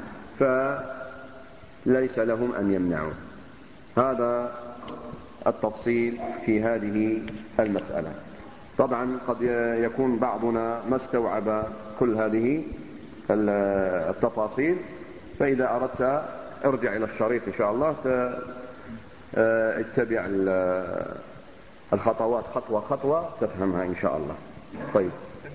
S1: فليس لهم أن يمنعوه. هذا التفصيل في هذه المسألة. طبعا قد يكون بعضنا ما استوعب كل هذه التفاصيل، فإذا أردت ارجع إلى الشريط إن شاء الله، اتبع الخطوات خطوة خطوة تفهمها إن شاء الله. طيب،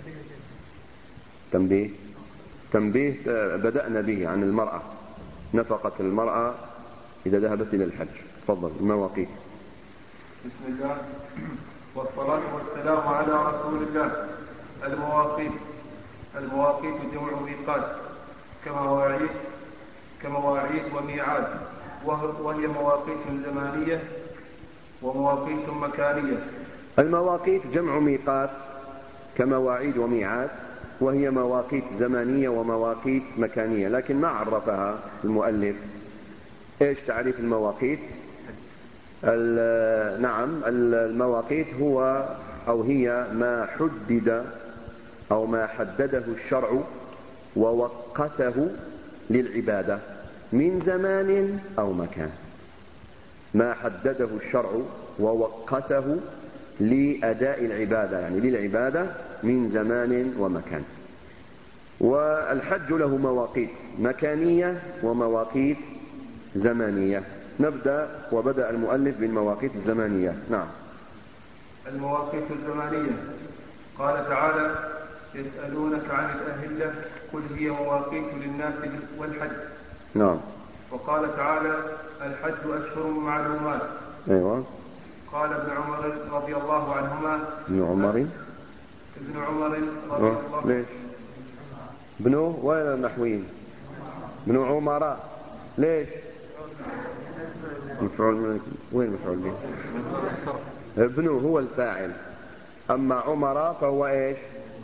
S1: تنبيه بدأنا به عن المرأة، نفقة المرأة إذا ذهبت إلى الحج. تفضل. المواقيت.
S3: بسم الله والصلاة والسلام على رسول الله. المواقيت جمع ميقات كمواعيد وميعاد، وهي مواقيت زمانية ومواقيت مكانية.
S1: المواقيت جمع ميقات كمواعيد وميعاد، وهي مواقيت زمانية ومواقيت مكانية، لكن ما عرفها المؤلف. ايش تعريف المواقيت؟ نعم، المواقيت هي ما حدد أو ما حدده الشرع ووقته للعبادة من زمان أو مكان. ما حدده الشرع ووقته لأداء العبادة، يعني للعبادة من زمان ومكان. والحج له مواقيت مكانية ومواقيت زمانية. وبدأ المؤلف بالمواقيت الزمانية. نعم.
S3: المواقيت الزمانية قال تعالى يسألونك عن الأهلة قل هي مواقيت للناس والحج.
S1: نعم.
S3: وقال تعالى الحج أشهر معلومات.
S1: أيوة.
S3: قال ابن عمر رضي الله عنهما.
S1: ابن عمر رضي الله. ليش ابنه وين النحويين؟ ابن عمر ليش؟ مفعول وين مفعول به؟ ابنه هو الفاعل، أما عمر فهو إيش؟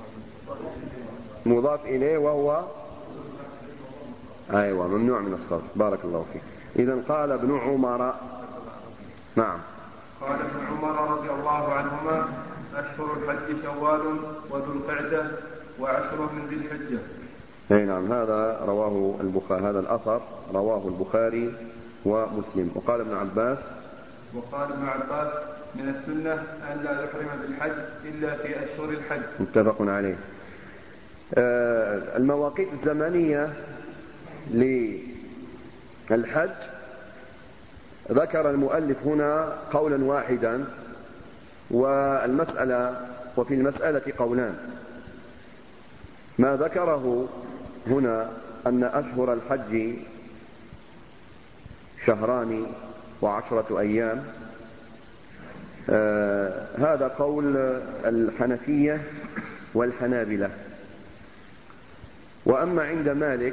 S1: مضاف إليه وهو أيوة ممنوع من الصرف. بارك الله فيك. إذن قال ابن عمر. نعم.
S3: قال ابن عمر رضي الله عنهما أشهر الحج شوال وذو القعدة وعشر من ذي الحجة.
S1: أي نعم. هذا رواه البخاري، هذا الأثر رواه البخاري ومسلم. وقال ابن عباس من السنة أن لا يحرم بالحج إلا في أشهر الحج. متفق عليه. المواقيت الزمنية للحج ذكر المؤلف هنا قولا واحدا، وفي المسألة قولان. ما ذكره هنا أن أشهر الحج 2 و10 أيام، هذا قول الحنفية والحنابلة. وأما عند مالك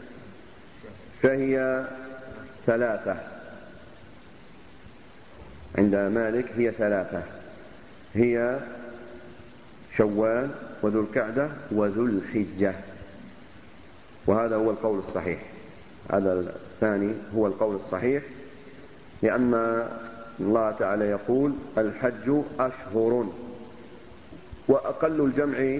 S1: فهي 3. عند مالك هي 3، هي شوال وذو القعدة وذو الحجة، وهذا هو القول الصحيح. هذا الثاني هو القول الصحيح، لأن الله تعالى يقول الحج أشهر، وأقل الجمع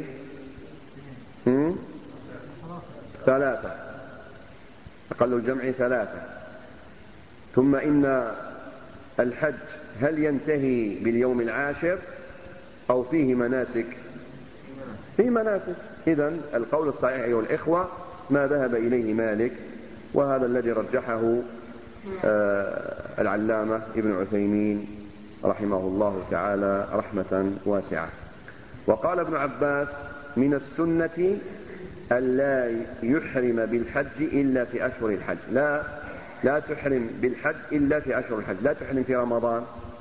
S1: 3، أقل الجمع 3. ثم إن الحج هل ينتهي باليوم العاشر أو فيه مناسك؟ فيه مناسك. إذن القول الصحيح أيها الإخوة ما ذهب إليه مالك، وهذا الذي رجحه العلامة ابن عثيمين رحمه الله تعالى رحمة واسعة. وقال ابن عباس من السنة ألا يحرم بالحج إلا في أشهر الحج. لا تحرم بالحج إلا في أشهر الحج. لا تحرم في رمضان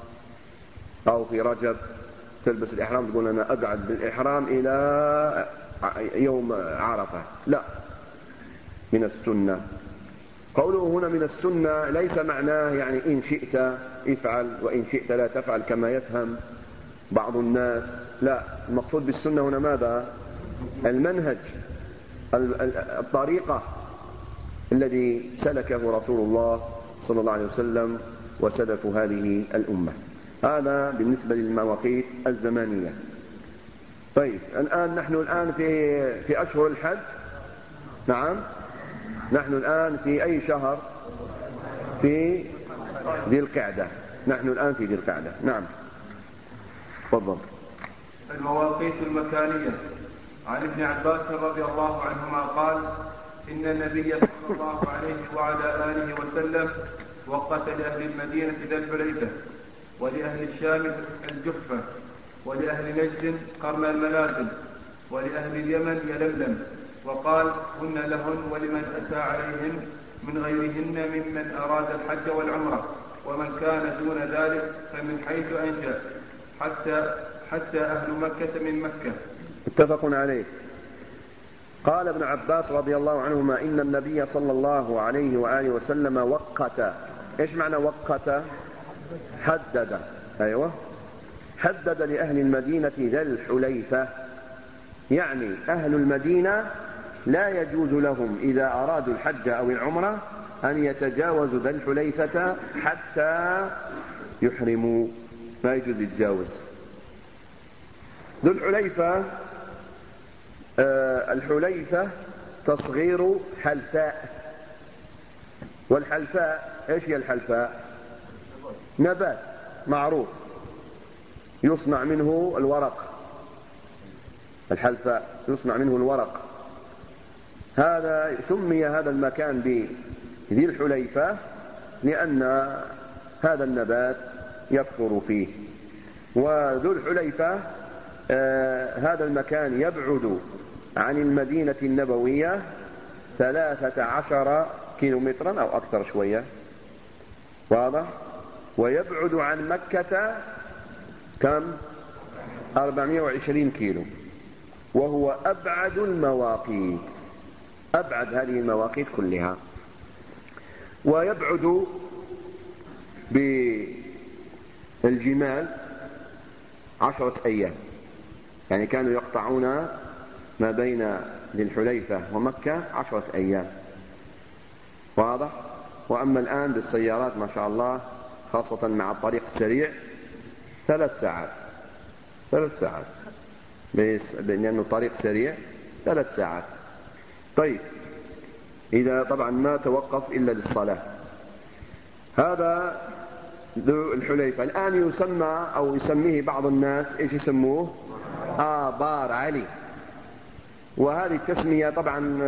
S1: أو في رجب تلبس الإحرام تقول أنا أقعد بالإحرام إلى يوم عرفة، لا، من السنة. قوله هنا من السنة ليس معناه يعني إن شئت افعل وإن شئت لا تفعل كما يفهم بعض الناس، لا، المقصود بالسنة هنا ماذا؟ المنهج، الطريقة الذي سلكه رسول الله صلى الله عليه وسلم وسلف هذه الأمة. هذا بالنسبة للمواقيت الزمانية. طيب نحن الآن في أشهر الحج. نعم، نحن الآن في أي شهر؟ في ذي القعدة. نحن الآن في ذي القعدة. نعم، تفضل.
S3: المواقيت المكانية. عن ابن عباس رضي الله عنهما قال إن النبي صلى الله عليه وعلى آله وسلم وقت لأهل المدينة ذا الحليفة، ولأهل الشام الجحفة، ولأهل نجد قرن المنازل، ولأهل اليمن يلملم، وقال هن لهن ولمن أتى عليهن من غيرهن ممن أراد الحج والعمرة، ومن كان دون ذلك فمن حيث أنشأ حتى أهل مكة من مكة.
S1: متفق عليه. قال ابن عباس رضي الله عنهما إن النبي صلى الله عليه وآله وسلم وقت. إيش معنى وقت؟ حدد. أيوة، حدد لأهل المدينة ذا الحليفة، يعني أهل المدينة لا يجوز لهم إذا أرادوا الحج أو العمرة أن يتجاوزوا ذا الحليفة حتى يحرموا، ما يجوز يتجاوز ذو الحليفة. الحليفة تصغير حلفاء، والحلفاء ايش هي الحلفاء؟ نبات معروف يصنع منه الورق، الحلفاء يصنع منه الورق. هذا سمي هذا المكان بذي الحليفة لأن هذا النبات يكثر فيه. وذو الحليفة هذا المكان يبعد عن المدينة النبوية 13 كيلومترا أو أكثر شوية، واضح؟ ويبعد عن مكة كم؟ 420 كيلو، وهو أبعد المواقيت، أبعد هذه المواقيت كلها. ويبعد بالجمال 10 أيام، يعني كانوا يقطعون ما بين ذي الحليفة ومكة 10 أيام، واضح؟ وأما الآن بالسيارات ما شاء الله، خاصة مع الطريق السريع 3 ساعات، 3 ساعات، لأنه طريق سريع 3 ساعات. طيب، إذا طبعا ما توقف إلا للصلاة. هذا ذو الحليفة الآن يسمى أو يسميه بعض الناس إيش يسموه؟ آبار علي. وهذه التسمية طبعا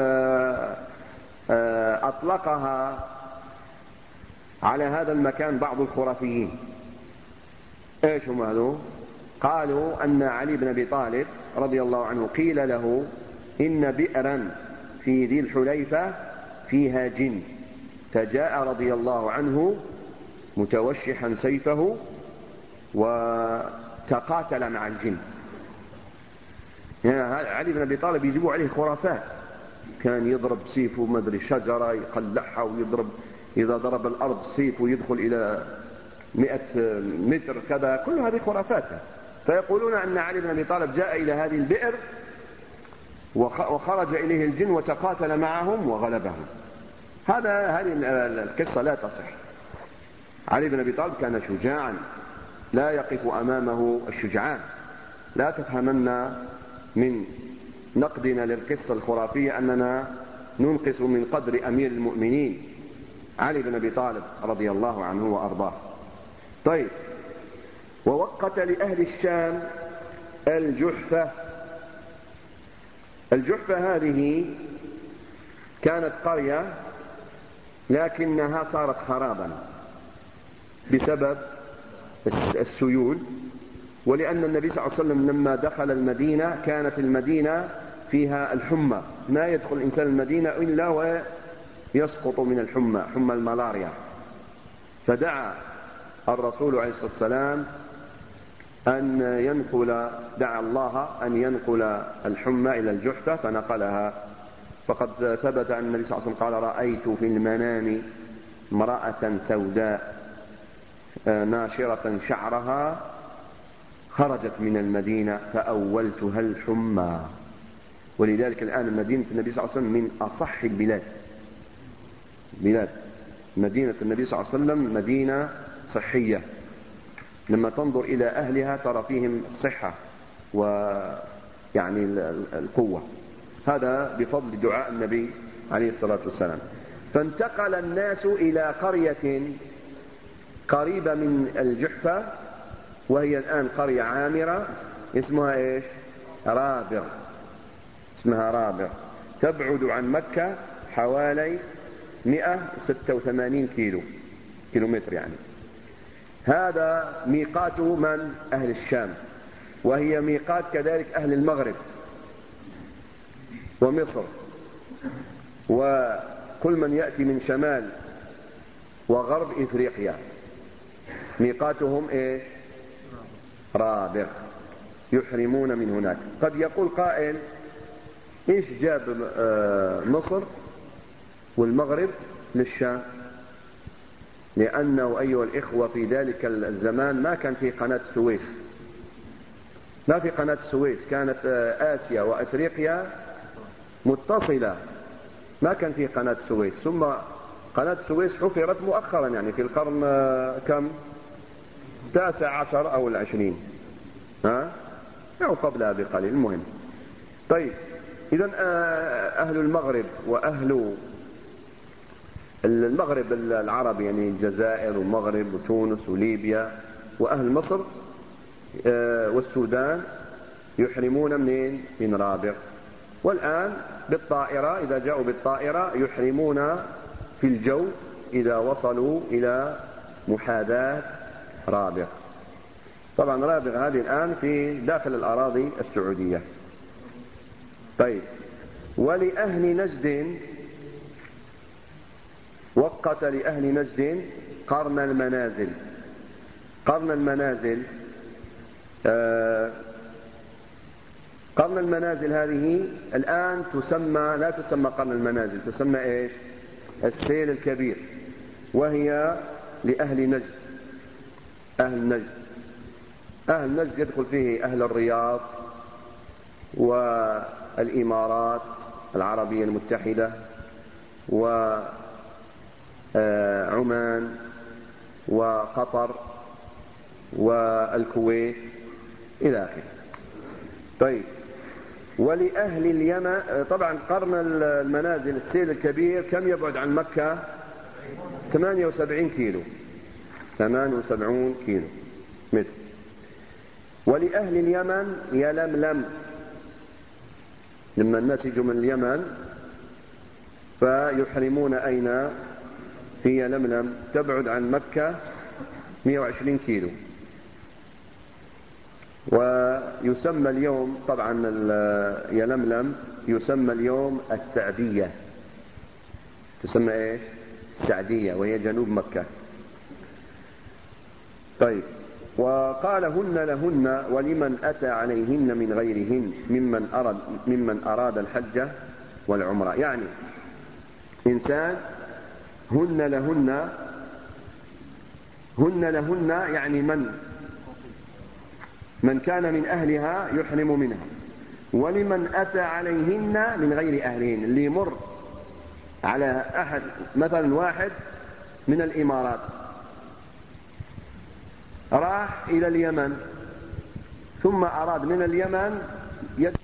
S1: أطلقها على هذا المكان بعض الخرافيين. إيش هم هذول؟ قالوا أن علي بن أبي طالب رضي الله عنه قيل له إن بئرا في ذي الحليفة فيها جن، فجاء رضي الله عنه متوشحا سيفه وتقاتل مع الجن. يعني علي بن أبي طالب يجيبوا عليه خرافات، كان يضرب سيفه ما أدري شجرة يقلعها، ويضرب إذا ضرب الأرض سيفه يدخل إلى 100 متر كذا، كل هذه خرافات. فيقولون أن علي بن أبي طالب جاء إلى هذه البئر وخرج إليه الجن وتقاتل معهم وغلبهم. هذه القصة لا تصح. علي بن أبي طالب كان شجاعا لا يقف أمامه الشجعان. لا تفهمن من نقدنا للقصة الخرافية أننا ننقص من قدر أمير المؤمنين علي بن أبي طالب رضي الله عنه وأرضاه. طيب، ووقت لأهل الشام الجحفة. الجحفة هذه كانت قرية لكنها صارت خرابا بسبب السيول، ولأن النبي صلى الله عليه وسلم لما دخل المدينة كانت المدينة فيها الحمى، ما يدخل الإنسان المدينة إلا ويسقط من الحمى، حمى الملاريا. فدعا الرسول عليه الصلاة والسلام دعا الله أن ينقل الحمى إلى الجحفة فنقلها. فقد ثبت أن النبي صلى الله عليه وسلم قال: رأيت في المنام امرأة سوداء ناشرة شعرها خرجت من المدينة فأولتها الحمى. ولذلك الآن مدينة النبي صلى الله عليه وسلم من أصح البلاد. مدينة النبي صلى الله عليه وسلم مدينة صحية، لما تنظر إلى أهلها ترى فيهم الصحة ويعني القوة. هذا بفضل دعاء النبي عليه الصلاة والسلام. فانتقل الناس إلى قرية قريبة من الجحفة، وهي الآن قرية عامرة اسمها إيش؟ رابغ. اسمها رابغ، تبعد عن مكة حوالي 186 كيلومتر يعني. هذا ميقات من؟ أهل الشام، وهي ميقات كذلك أهل المغرب ومصر، وكل من يأتي من شمال وغرب إفريقيا ميقاتهم إيش؟ رابغ، يحرمون من هناك. قد يقول قائل: إيش جاب مصر والمغرب للشام؟ لأنه أيها الإخوة في ذلك الزمان ما كان في قناة السويس، ما في قناة السويس، كانت آسيا وأفريقيا متصلة، ما كان في قناة السويس. ثم قناة السويس حفرت مؤخرا، يعني في القرن كم؟ 19 أو 20، أو قبلها بقليل. المهم، طيب، إذن أهل المغرب وأهل المغرب العربي، يعني الجزائر والمغرب وتونس وليبيا وأهل مصر والسودان، يحرمون منين؟ من رابغ. والآن بالطائرة، إذا جاءوا بالطائرة يحرمون في الجو إذا وصلوا إلى محاذاة رابغ. طبعا رابغ هذه الآن في داخل الأراضي السعودية. طيب، ولأهل نجد وقت لأهل نجد قرن المنازل. قرن المنازل، قرن المنازل هذه الآن تسمى، لا تسمى قرن المنازل، تسمى إيش؟ السيل الكبير، وهي لأهل نجد. أهل نجد، أهل نجد يدخل فيه أهل الرياض والإمارات العربية المتحدة وعمان وقطر والكويت إلى آخره. طيب، ولأهل اليمن، طبعا قرن المنازل السيل الكبير كم يبعد عن مكة؟ 78 كيلو، 78 كيلو متر. ولأهل اليمن يلملم، لما الناس يجوا من اليمن فيحرمون أين؟ في يلملم، تبعد عن مكة 120 كيلو. ويسمى اليوم طبعا يلملم يسمى اليوم السعدية، تسمى ايش؟ السعدية، وهي جنوب مكة. طيب، وقال هن لهن ولمن أتى عليهن من غيرهن ممن أراد الحج والعمرة. يعني إنسان هن لهن، هن لهن يعني من كان من أهلها يحرم منها، ولمن أتى عليهن من غير أهلهن، اللي يمر على أحد، مثلا واحد من الإمارات راح إلى اليمن ثم أراد من اليمن يدخل